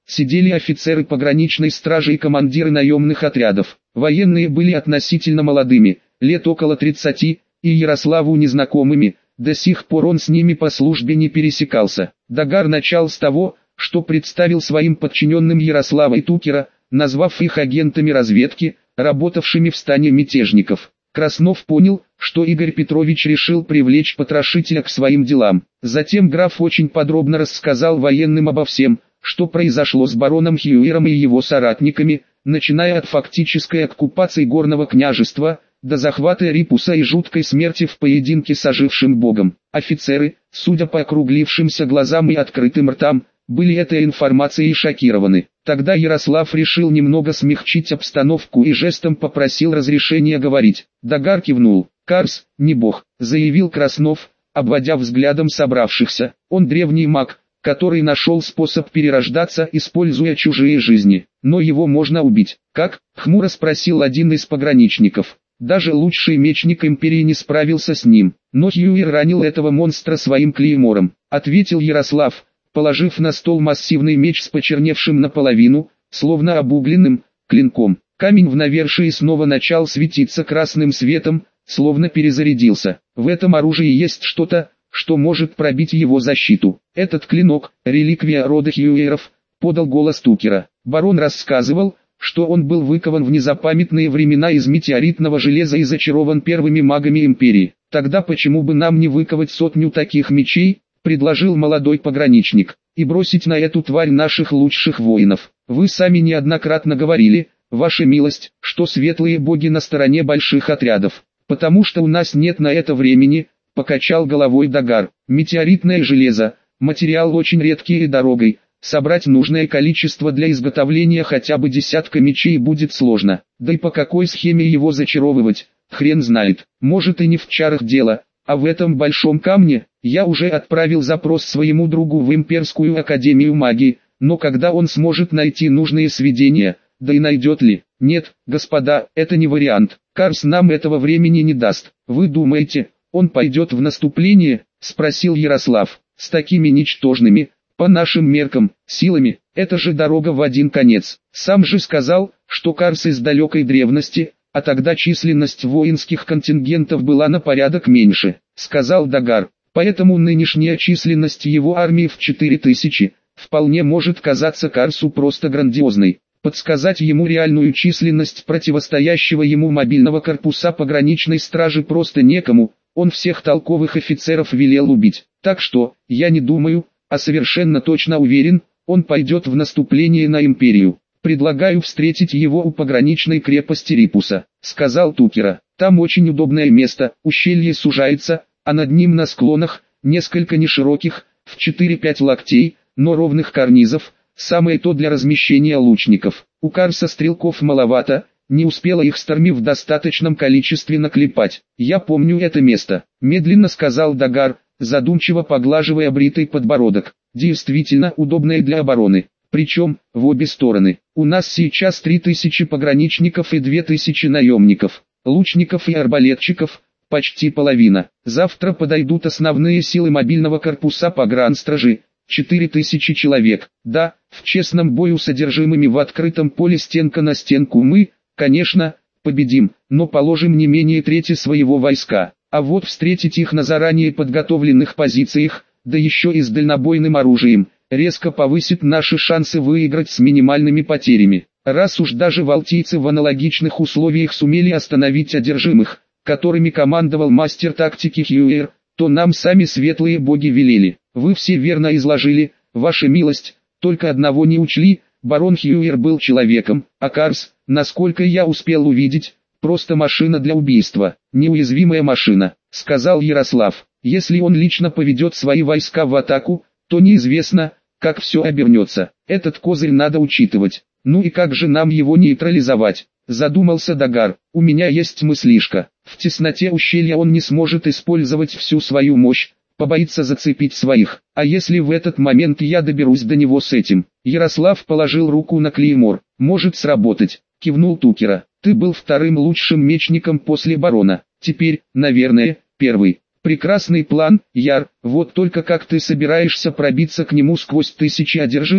сидели офицеры пограничной стражи и командиры наемных отрядов. Военные были относительно молодыми, лет около тридцати, и Ярославу незнакомыми, до сих пор он с ними по службе не пересекался. Дагар начал с того, что представил своим подчиненным Ярослава и Тукера, назвав их агентами разведки, работавшими в стане мятежников. Краснов понял, что Игорь Петрович решил привлечь потрошителя к своим делам. Затем граф очень подробно рассказал военным обо всем, что произошло с бароном Хьюером и его соратниками, начиная от фактической оккупации горного княжества, до захвата Рипуса и жуткой смерти в поединке с ожившим богом. Офицеры, судя по округлившимся глазам и открытым ртам, были этой информацией шокированы. Тогда Ярослав решил немного смягчить обстановку и жестом попросил разрешения говорить. Дагар кивнул. «Карс, не бог», — заявил Краснов, обводя взглядом собравшихся. «Он древний маг, который нашел способ перерождаться, используя чужие жизни. Но его можно убить». «Как?» — хмуро спросил один из пограничников. «Даже лучший мечник империи не справился с ним. Но Хьюер ранил этого монстра своим клеймором», — ответил Ярослав, положив на стол массивный меч с почерневшим наполовину, словно обугленным, клинком. Камень в навершии снова начал светиться красным светом, словно перезарядился. В этом оружии есть что-то, что может пробить его защиту. «Этот клинок — реликвия рода Хьюеров», — подал голос Тукера. Барон рассказывал, что он был выкован в незапамятные времена из метеоритного железа и зачарован первыми магами империи. «Тогда почему бы нам не выковать сотню таких мечей?» — предложил молодой пограничник, — «и бросить на эту тварь наших лучших воинов. Вы сами неоднократно говорили, ваша милость, что светлые боги на стороне больших отрядов. Потому что у нас нет на это времени», — покачал головой Дагар. «Метеоритное железо, материал очень редкий и дорогой. Собрать нужное количество для изготовления хотя бы десятка мечей будет сложно. Да и по какой схеме его зачаровывать, хрен знает. Может и не в чарах дело, а в этом большом камне. Я уже отправил запрос своему другу в Имперскую Академию Магии, но когда он сможет найти нужные сведения, да и найдет ли? Нет, господа, это не вариант. Карс нам этого времени не даст. Вы думаете, он пойдет в наступление?» — спросил Ярослав. «С такими ничтожными, по нашим меркам, силами, это же дорога в один конец. Сам же сказал, что Карс из далекой древности, а тогда численность воинских контингентов была на порядок меньше», — сказал Дагар. «Поэтому нынешняя численность его армии в четыре тысячи, вполне может казаться Карсу просто грандиозной. Подсказать ему реальную численность противостоящего ему мобильного корпуса пограничной стражи просто некому, он всех толковых офицеров велел убить. Так что, я не думаю, а совершенно точно уверен, он пойдет в наступление на империю. Предлагаю встретить его у пограничной крепости Рипуса», — сказал Тукера. «Там очень удобное место, ущелье сужается, а над ним на склонах, несколько нешироких, в четыре-пять локтей, но ровных карнизов, самое то для размещения лучников. У Карса стрелков маловато, не успела их Старми в достаточном количестве наклепать. Я помню это место», — медленно сказал Дагар, задумчиво поглаживая бритый подбородок. «Действительно удобное для обороны. Причем, в обе стороны. У нас сейчас три тысячи пограничников и две тысячи наемников, лучников и арбалетчиков, почти половина. Завтра подойдут основные силы мобильного корпуса погранстражи, четыре тысячи человек. Да, в честном бою с одержимыми в открытом поле стенка на стенку мы, конечно, победим, но положим не менее трети своего войска. А вот встретить их на заранее подготовленных позициях, да еще и с дальнобойным оружием, резко повысит наши шансы выиграть с минимальными потерями. Раз уж даже валтийцы в аналогичных условиях сумели остановить одержимых, которыми командовал мастер тактики Хьюер, то нам сами светлые боги велели. Вы все верно изложили, ваша милость, только одного не учли, барон Хьюер был человеком, а Карс, насколько я успел увидеть, просто машина для убийства, неуязвимая машина», — сказал Ярослав. «Если он лично поведет свои войска в атаку, то неизвестно, как все обернется. Этот козырь надо учитывать. Ну и как же нам его нейтрализовать?» — задумался Дагар. «У меня есть мыслишка. В тесноте ущелья он не сможет использовать всю свою мощь, побоится зацепить своих. А если в этот момент я доберусь до него с этим?» Ярослав положил руку на клеймор. «Может сработать», — кивнул Тукера. «Ты был вторым лучшим мечником после барона. Теперь, наверное, первый. Прекрасный план, Яр, вот только как ты собираешься пробиться к нему сквозь тысячи одержимых?»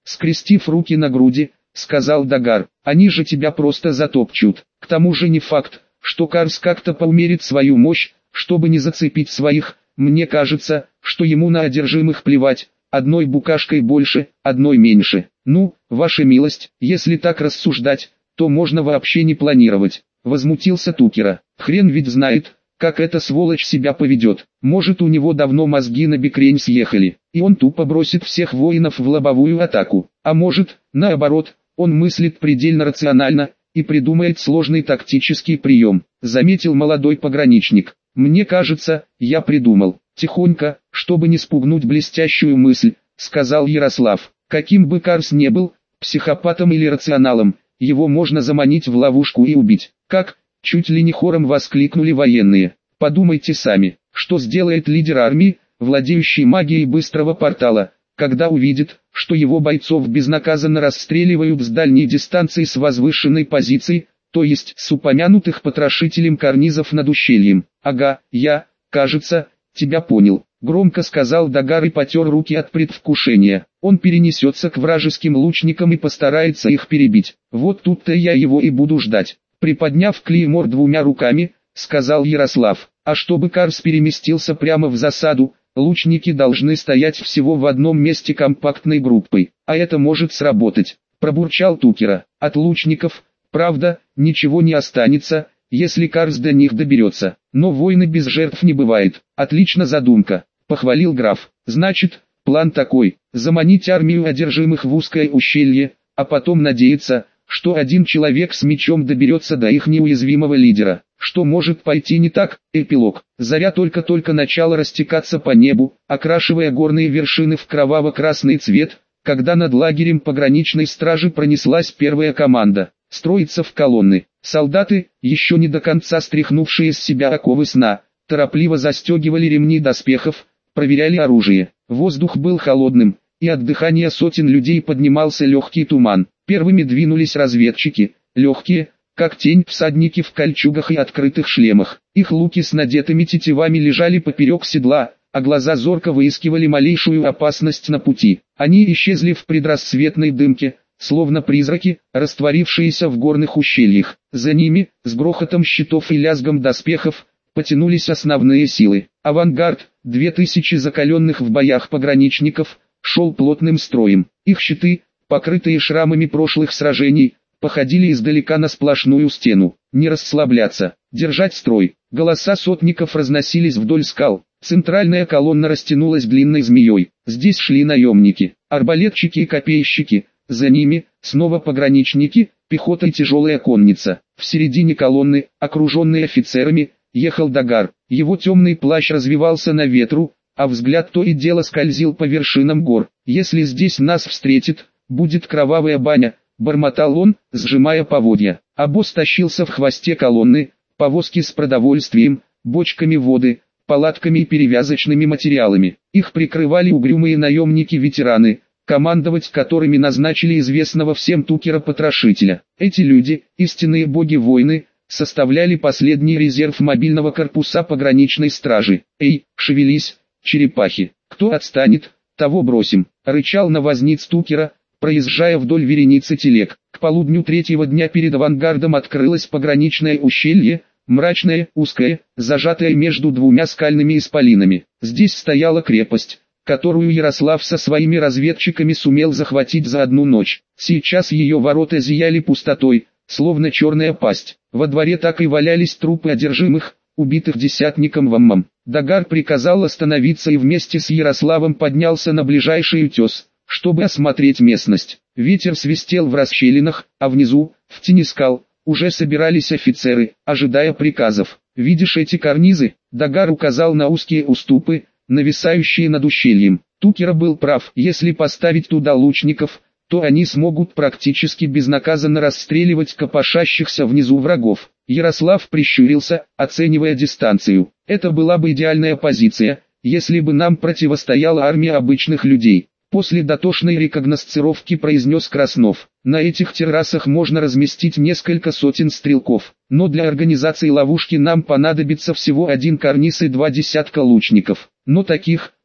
скрестив руки на груди, сказал Дагар. Они же тебя просто затопчут. К тому же не факт, что Карс как-то поумерит свою мощь, чтобы не зацепить своих. Мне кажется, что ему на одержимых плевать. Одной букашкой больше, одной меньше. Ну, ваша милость, если так рассуждать, то можно вообще не планировать. Возмутился Тукера. Хрен ведь знает, как эта сволочь себя поведет. Может, у него давно мозги на бекрень съехали, и он тупо бросит всех воинов в лобовую атаку. А может, наоборот, он мыслит предельно рационально и придумает сложный тактический прием. Заметил молодой пограничник. Мне кажется, я придумал. Тихонько, чтобы не спугнуть блестящую мысль, сказал Ярослав. Каким бы Карс не был, психопатом или рационалом, его можно заманить в ловушку и убить. Как? Чуть ли не хором воскликнули военные. Подумайте сами, что сделает лидер армии, владеющий магией быстрого портала, когда увидит, что его бойцов безнаказанно расстреливают с дальней дистанции с возвышенной позиции, то есть с упомянутых потрошителем карнизов над ущельем. Ага, я, кажется, тебя понял, громко сказал Дагар и потер руки от предвкушения. Он перенесется к вражеским лучникам и постарается их перебить. Вот тут-то я его и буду ждать. Приподняв клеймор двумя руками, сказал Ярослав. А чтобы Карс переместился прямо в засаду, лучники должны стоять всего в одном месте компактной группой. А это может сработать, пробурчал Тукера. От лучников, правда, ничего не останется, если Карс до них доберется. Но войны без жертв не бывает. Отлично задумка, похвалил граф. Значит, план такой: заманить армию одержимых в узкое ущелье, а потом надеяться, что один человек с мечом доберется до их неуязвимого лидера. Что может пойти не так? Эпилог. Заря только-только начала растекаться по небу, окрашивая горные вершины в кроваво-красный цвет, когда над лагерем пограничной стражи пронеслась первая команда. Строиться в колонны. Солдаты, еще не до конца стряхнувшие с себя оковы сна, торопливо застегивали ремни доспехов, проверяли оружие. Воздух был холодным, и от дыхания сотен людей поднимался легкий туман. Первыми двинулись разведчики, легкие, как тень, всадники в кольчугах и открытых шлемах. Их луки с надетыми тетивами лежали поперек седла, а глаза зорко выискивали малейшую опасность на пути. Они исчезли в предрассветной дымке, словно призраки, растворившиеся в горных ущельях. За ними, с грохотом щитов и лязгом доспехов, потянулись основные силы. Авангард, две тысячи закаленных в боях пограничников, шел плотным строем. Их щиты, покрытые шрамами прошлых сражений, походили издалека на сплошную стену. Не расслабляться, держать строй. Голоса сотников разносились вдоль скал. Центральная колонна растянулась длинной змеей. Здесь шли наемники, арбалетчики и копейщики. За ними, снова пограничники, пехота и тяжелая конница. В середине колонны, окруженный офицерами, ехал Дагар. Его темный плащ развивался на ветру, а взгляд то и дело скользил по вершинам гор. «Если здесь нас встретит, будет кровавая баня», — бормотал он, сжимая поводья. Обоз тащился в хвосте колонны, повозки с продовольствием, бочками воды, палатками и перевязочными материалами. Их прикрывали угрюмые наемники-ветераны, командовать которыми назначили известного всем Тукера-потрошителя. Эти люди, истинные боги-воины, составляли последний резерв мобильного корпуса пограничной стражи. «Эй, шевелись, черепахи! Кто отстанет, того бросим!» — рычал на возниц Тукера, проезжая вдоль вереницы телег. К полудню третьего дня перед авангардом открылось пограничное ущелье, мрачное, узкое, зажатое между двумя скальными исполинами. Здесь стояла крепость, которую Ярослав со своими разведчиками сумел захватить за одну ночь. Сейчас ее ворота зияли пустотой, словно черная пасть. Во дворе так и валялись трупы одержимых, убитых десятником Ваммом. Дагар приказал остановиться и вместе с Ярославом поднялся на ближайший утес, чтобы осмотреть местность. Ветер свистел в расщелинах, а внизу, в тени скал, уже собирались офицеры, ожидая приказов. «Видишь эти карнизы?» Дагар указал на узкие уступы, нависающие над ущельем. Тукера был прав. Если поставить туда лучников, то они смогут практически безнаказанно расстреливать копошащихся внизу врагов. Ярослав прищурился, оценивая дистанцию. Это была бы идеальная позиция, если бы нам противостояла армия обычных людей. После дотошной рекогносцировки произнес Краснов. На этих террасах можно разместить несколько сотен стрелков, но для организации ловушки нам понадобится всего один карниз и два десятка лучников. Но таких,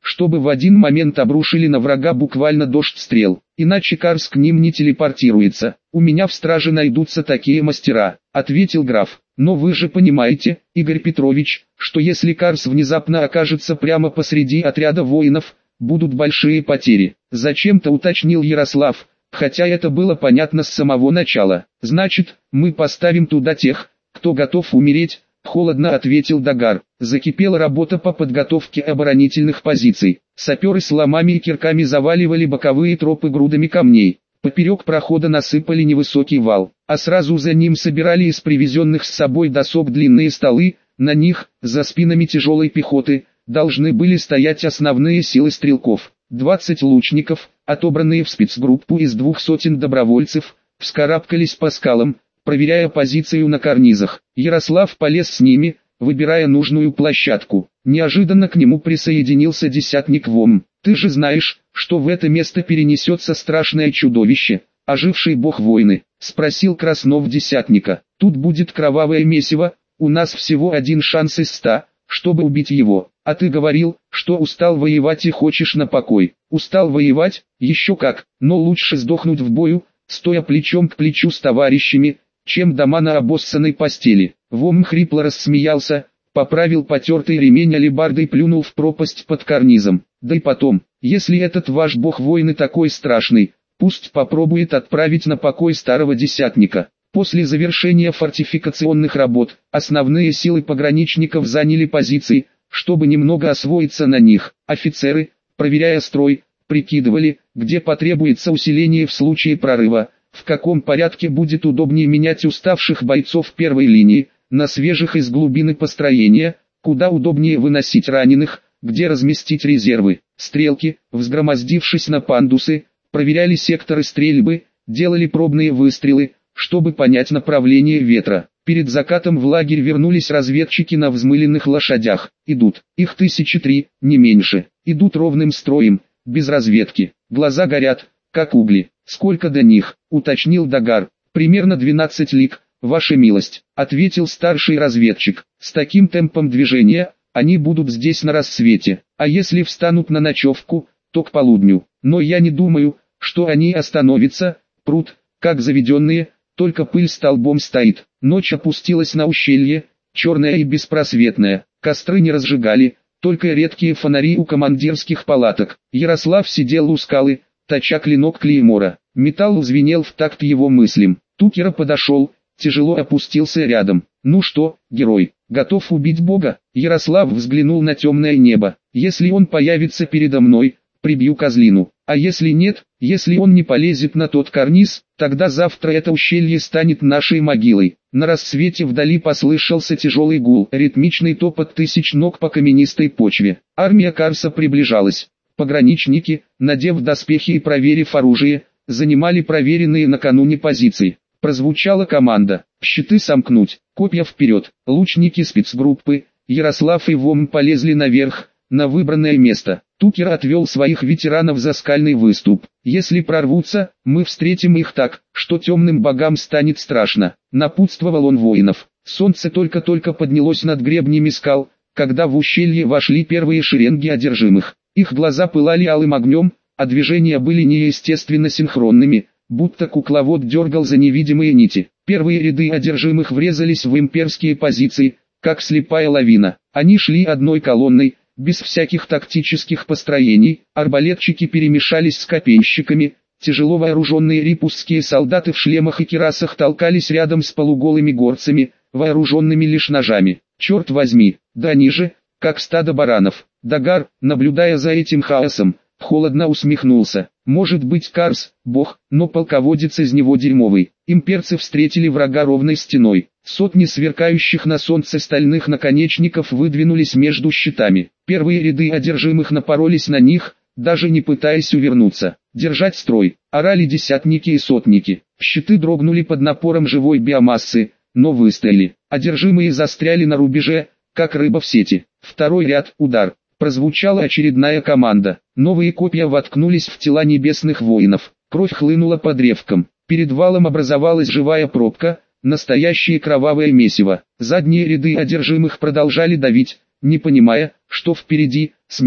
чтобы в один момент обрушили на врага буквально дождь стрел. Иначе Карс к ним не телепортируется. У меня в страже найдутся такие мастера, ответил граф. Но вы же понимаете, Игорь Петрович, что если Карс внезапно окажется прямо посреди отряда воинов, будут большие потери. Зачем-то уточнил Ярослав, хотя это было понятно с самого начала. Значит, мы поставим туда тех, кто готов умереть, холодно ответил Дагар. Закипела работа по подготовке оборонительных позиций. Саперы с ломами и кирками заваливали боковые тропы грудами камней. Поперек прохода насыпали невысокий вал, а сразу за ним собирали из привезенных с собой досок длинные столы. На них, за спинами тяжелой пехоты, должны были стоять основные силы стрелков. двадцать лучников, отобранные в спецгруппу из двух сотен добровольцев, вскарабкались по скалам, проверяя позицию на карнизах. Ярослав полез с ними, выбирая нужную площадку. Неожиданно к нему присоединился десятник Вом. «Ты же знаешь, что в это место перенесется страшное чудовище, оживший бог войны?» — спросил Краснов десятника. «Тут будет кровавое месиво, у нас всего один шанс из ста, чтобы убить его. А ты говорил, что устал воевать и хочешь на покой». «Устал воевать? Еще как, но лучше сдохнуть в бою, стоя плечом к плечу с товарищами, чем дома на обоссанной постели». Вом хрипло рассмеялся, поправил потертый ремень алебарды и плюнул в пропасть под карнизом. «Да и потом, если этот ваш бог войны такой страшный, пусть попробует отправить на покой старого десятника». После завершения фортификационных работ, основные силы пограничников заняли позиции, чтобы немного освоиться на них. Офицеры, проверяя строй, прикидывали, где потребуется усиление в случае прорыва, в каком порядке будет удобнее менять уставших бойцов первой линии, на свежих из глубины построения, куда удобнее выносить раненых, где разместить резервы. Стрелки, взгромоздившись на пандусы, проверяли секторы стрельбы, делали пробные выстрелы, чтобы понять направление ветра. Перед закатом в лагерь вернулись разведчики на взмыленных лошадях. Идут, их тысячи три, не меньше. Идут ровным строем, без разведки. Глаза горят, как угли. «Сколько до них?» — уточнил Дагар. «Примерно двенадцать лиг, ваша милость», — ответил старший разведчик. «С таким темпом движения, они будут здесь на рассвете, а если встанут на ночевку, то к полудню. Но я не думаю, что они остановятся, прут, как заведенные, только пыль столбом стоит». Ночь опустилась на ущелье, черная и беспросветная. Костры не разжигали, только редкие фонари у командирских палаток. Ярослав сидел у скалы, точа клинок клеймора. Металл звенел в такт его мыслям. Тукера подошел, тяжело опустился рядом. «Ну что, герой, готов убить Бога?» Ярослав взглянул на темное небо. «Если он появится передо мной, прибью козлину. А если нет, если он не полезет на тот карниз, тогда завтра это ущелье станет нашей могилой». На рассвете вдали послышался тяжелый гул, ритмичный топот тысяч ног по каменистой почве. Армия Карса приближалась. Пограничники, надев доспехи и проверив оружие, занимали проверенные накануне позиции. Прозвучала команда: «Щиты сомкнуть, копья вперед». Лучники спецгруппы, Ярослав и Вом полезли наверх, на выбранное место. Тукер отвел своих ветеранов за скальный выступ. «Если прорвутся, мы встретим их так, что темным богам станет страшно», — напутствовал он воинов. Солнце только-только поднялось над гребнями скал, когда в ущелье вошли первые шеренги одержимых. Их глаза пылали алым огнем, а движения были неестественно синхронными, будто кукловод дергал за невидимые нити. Первые ряды одержимых врезались в имперские позиции, как слепая лавина. Они шли одной колонной, без всяких тактических построений. Арбалетчики перемешались с копейщиками, тяжело вооруженные рипусские солдаты в шлемах и кирасах толкались рядом с полуголыми горцами, вооруженными лишь ножами. «Черт возьми, да ниже, как стадо баранов». Дагар, наблюдая за этим хаосом, холодно усмехнулся. «Может быть Карс, бог, но полководец из него дерьмовый». Имперцы встретили врага ровной стеной. Сотни сверкающих на солнце стальных наконечников выдвинулись между щитами. Первые ряды одержимых напоролись на них, даже не пытаясь увернуться. «Держать строй!» — орали десятники и сотники. Щиты дрогнули под напором живой биомассы, но выстояли. Одержимые застряли на рубеже, как рыба в сети. Второй ряд — удар. Прозвучала очередная команда. Новые копья воткнулись в тела небесных воинов. Кровь хлынула по древкам. Перед валом образовалась живая пробка, настоящее кровавое месиво. Задние ряды одержимых продолжали давить, не понимая, что впереди смерть.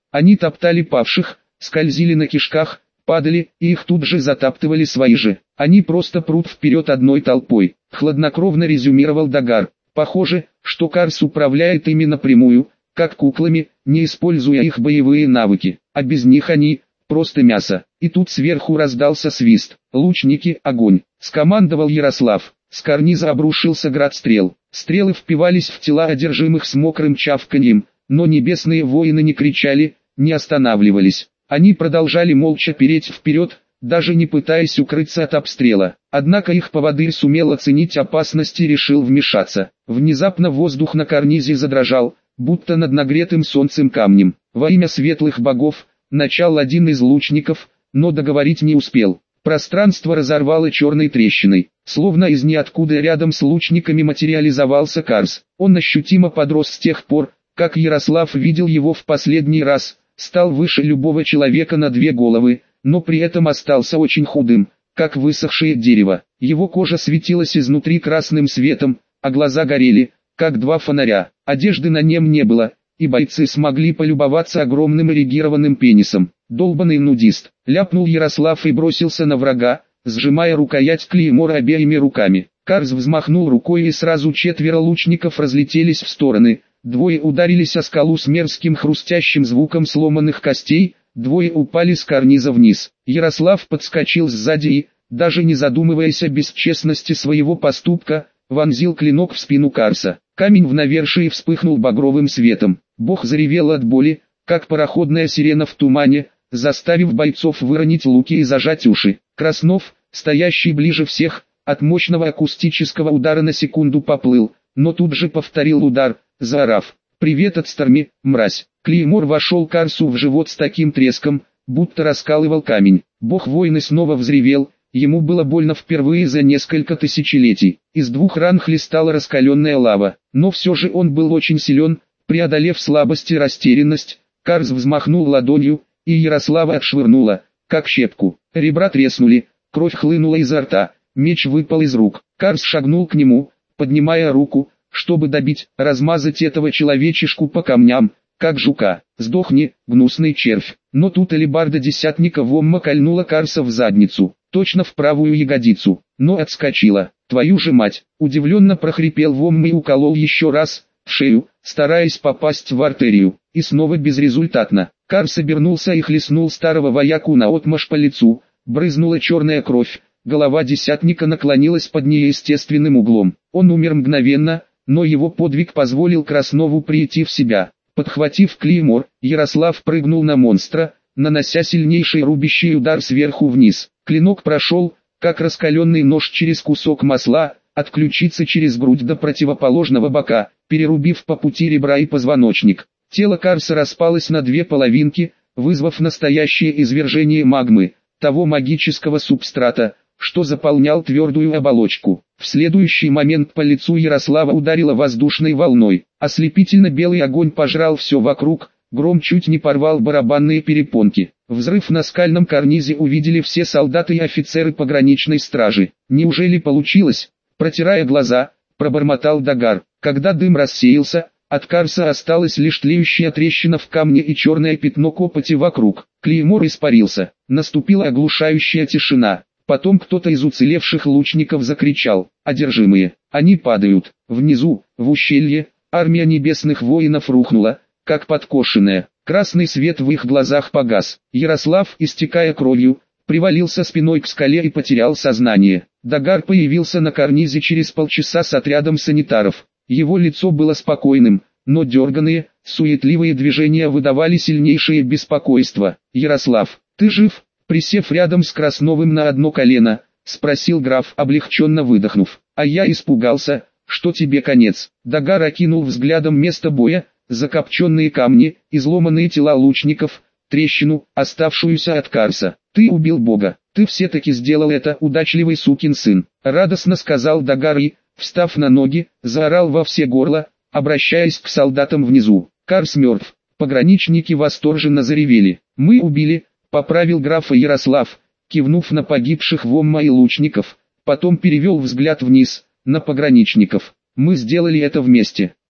Они топтали павших, скользили на кишках, падали, и их тут же затаптывали свои же. Они просто прут вперед одной толпой. Хладнокровно резюмировал Дагар. Похоже, что Карс управляет ими напрямую, как куклами, не используя их боевые навыки. А без них они просто мясо. И тут сверху раздался свист. «Лучники, огонь!» — скомандовал Ярослав. С карниза обрушился град стрел. Стрелы впивались в тела одержимых с мокрым чавканьем, но небесные воины не кричали, не останавливались. Они продолжали молча переть вперед, даже не пытаясь укрыться от обстрела. Однако их поводырь сумел оценить опасность и решил вмешаться. Внезапно воздух на карнизе задрожал, будто над нагретым солнцем камнем. «Во имя светлых богов», — начал один из лучников, но договорить не успел. Пространство разорвало черной трещиной. Словно из ниоткуда рядом с лучниками материализовался Карс. Он ощутимо подрос с тех пор, как Ярослав видел его в последний раз, стал выше любого человека на две головы, но при этом остался очень худым, как высохшее дерево. Его кожа светилась изнутри красным светом, а глаза горели, как два фонаря. Одежды на нем не было, и бойцы смогли полюбоваться огромным эрегированным пенисом. «Долбаный нудист», — ляпнул Ярослав и бросился на врага, сжимая рукоять клеймора обеими руками. Карс взмахнул рукой, и сразу четверо лучников разлетелись в стороны. Двое ударились о скалу с мерзким хрустящим звуком сломанных костей, двое упали с карниза вниз. Ярослав подскочил сзади и, даже не задумываясь о бесчестности своего поступка, вонзил клинок в спину Карса. Камень в навершии вспыхнул багровым светом. Бог заревел от боли, как пароходная сирена в тумане, заставив бойцов выронить луки и зажать уши. Краснов, стоящий ближе всех, от мощного акустического удара на секунду поплыл, но тут же повторил удар, заорав: «Привет от Старми, мразь!» Клеймор вошел Карсу в живот с таким треском, будто раскалывал камень. Бог войны снова взревел, ему было больно впервые за несколько тысячелетий. Из двух ран хлестала раскаленная лава, но все же он был очень силен. Преодолев слабость и растерянность, Карс взмахнул ладонью, и Ярослава отшвырнула, как щепку. Ребра треснули, кровь хлынула изо рта, меч выпал из рук. Карс шагнул к нему, поднимая руку, чтобы добить, размазать этого человечишку по камням, как жука. «Сдохни, гнусный червь!» Но тут алебарда десятника Вомма кольнула Карса в задницу, точно в правую ягодицу, но отскочила. «Твою же мать!» — удивленно прохрипел Вомма и уколол еще раз, в шею, стараясь попасть в артерию, и снова безрезультатно. Карс обернулся и хлестнул старого вояку наотмашь по лицу, брызнула черная кровь, голова десятника наклонилась под неестественным углом. Он умер мгновенно, но его подвиг позволил Краснову прийти в себя. Подхватив клеймор, Ярослав прыгнул на монстра, нанося сильнейший рубящий удар сверху вниз. Клинок прошел, как раскаленный нож через кусок масла, от ключицы через грудь до противоположного бока, перерубив по пути ребра и позвоночник. Тело Карса распалось на две половинки, вызвав настоящее извержение магмы, того магического субстрата, что заполнял твердую оболочку. В следующий момент по лицу Ярослава ударило воздушной волной. Ослепительно белый огонь пожрал все вокруг, гром чуть не порвал барабанные перепонки. Взрыв на скальном карнизе увидели все солдаты и офицеры пограничной стражи. «Неужели получилось?» — протирая глаза, пробормотал Дагар. Когда дым рассеялся, от Карса осталась лишь тлеющая трещина в камне и черное пятно копоти вокруг. Клеймор испарился. Наступила оглушающая тишина. Потом кто-то из уцелевших лучников закричал: «Одержимые! Они падают!» Внизу, в ущелье, армия небесных воинов рухнула, как подкошенная. Красный свет в их глазах погас. Ярослав, истекая кровью, привалился спиной к скале и потерял сознание. Дагар появился на карнизе через полчаса с отрядом санитаров. Его лицо было спокойным, но дерганные, суетливые движения выдавали сильнейшее беспокойство. «Ярослав, ты жив?» Присев рядом с Красновым на одно колено, спросил граф, облегченно выдохнув. «А я испугался, что тебе конец». Дагар окинул взглядом место боя, закопченные камни, изломанные тела лучников, трещину, оставшуюся от Карса. «Ты убил Бога, ты все-таки сделал это, удачливый сукин сын», — радостно сказал Дагар и, встав на ноги, заорал во все горло, обращаясь к солдатам внизу. «Карс мертв». Пограничники восторженно заревели. «Мы убили», — поправил графа Ярослав, кивнув на погибших Вомма и лучников, потом перевел взгляд вниз, на пограничников. «Мы сделали это вместе».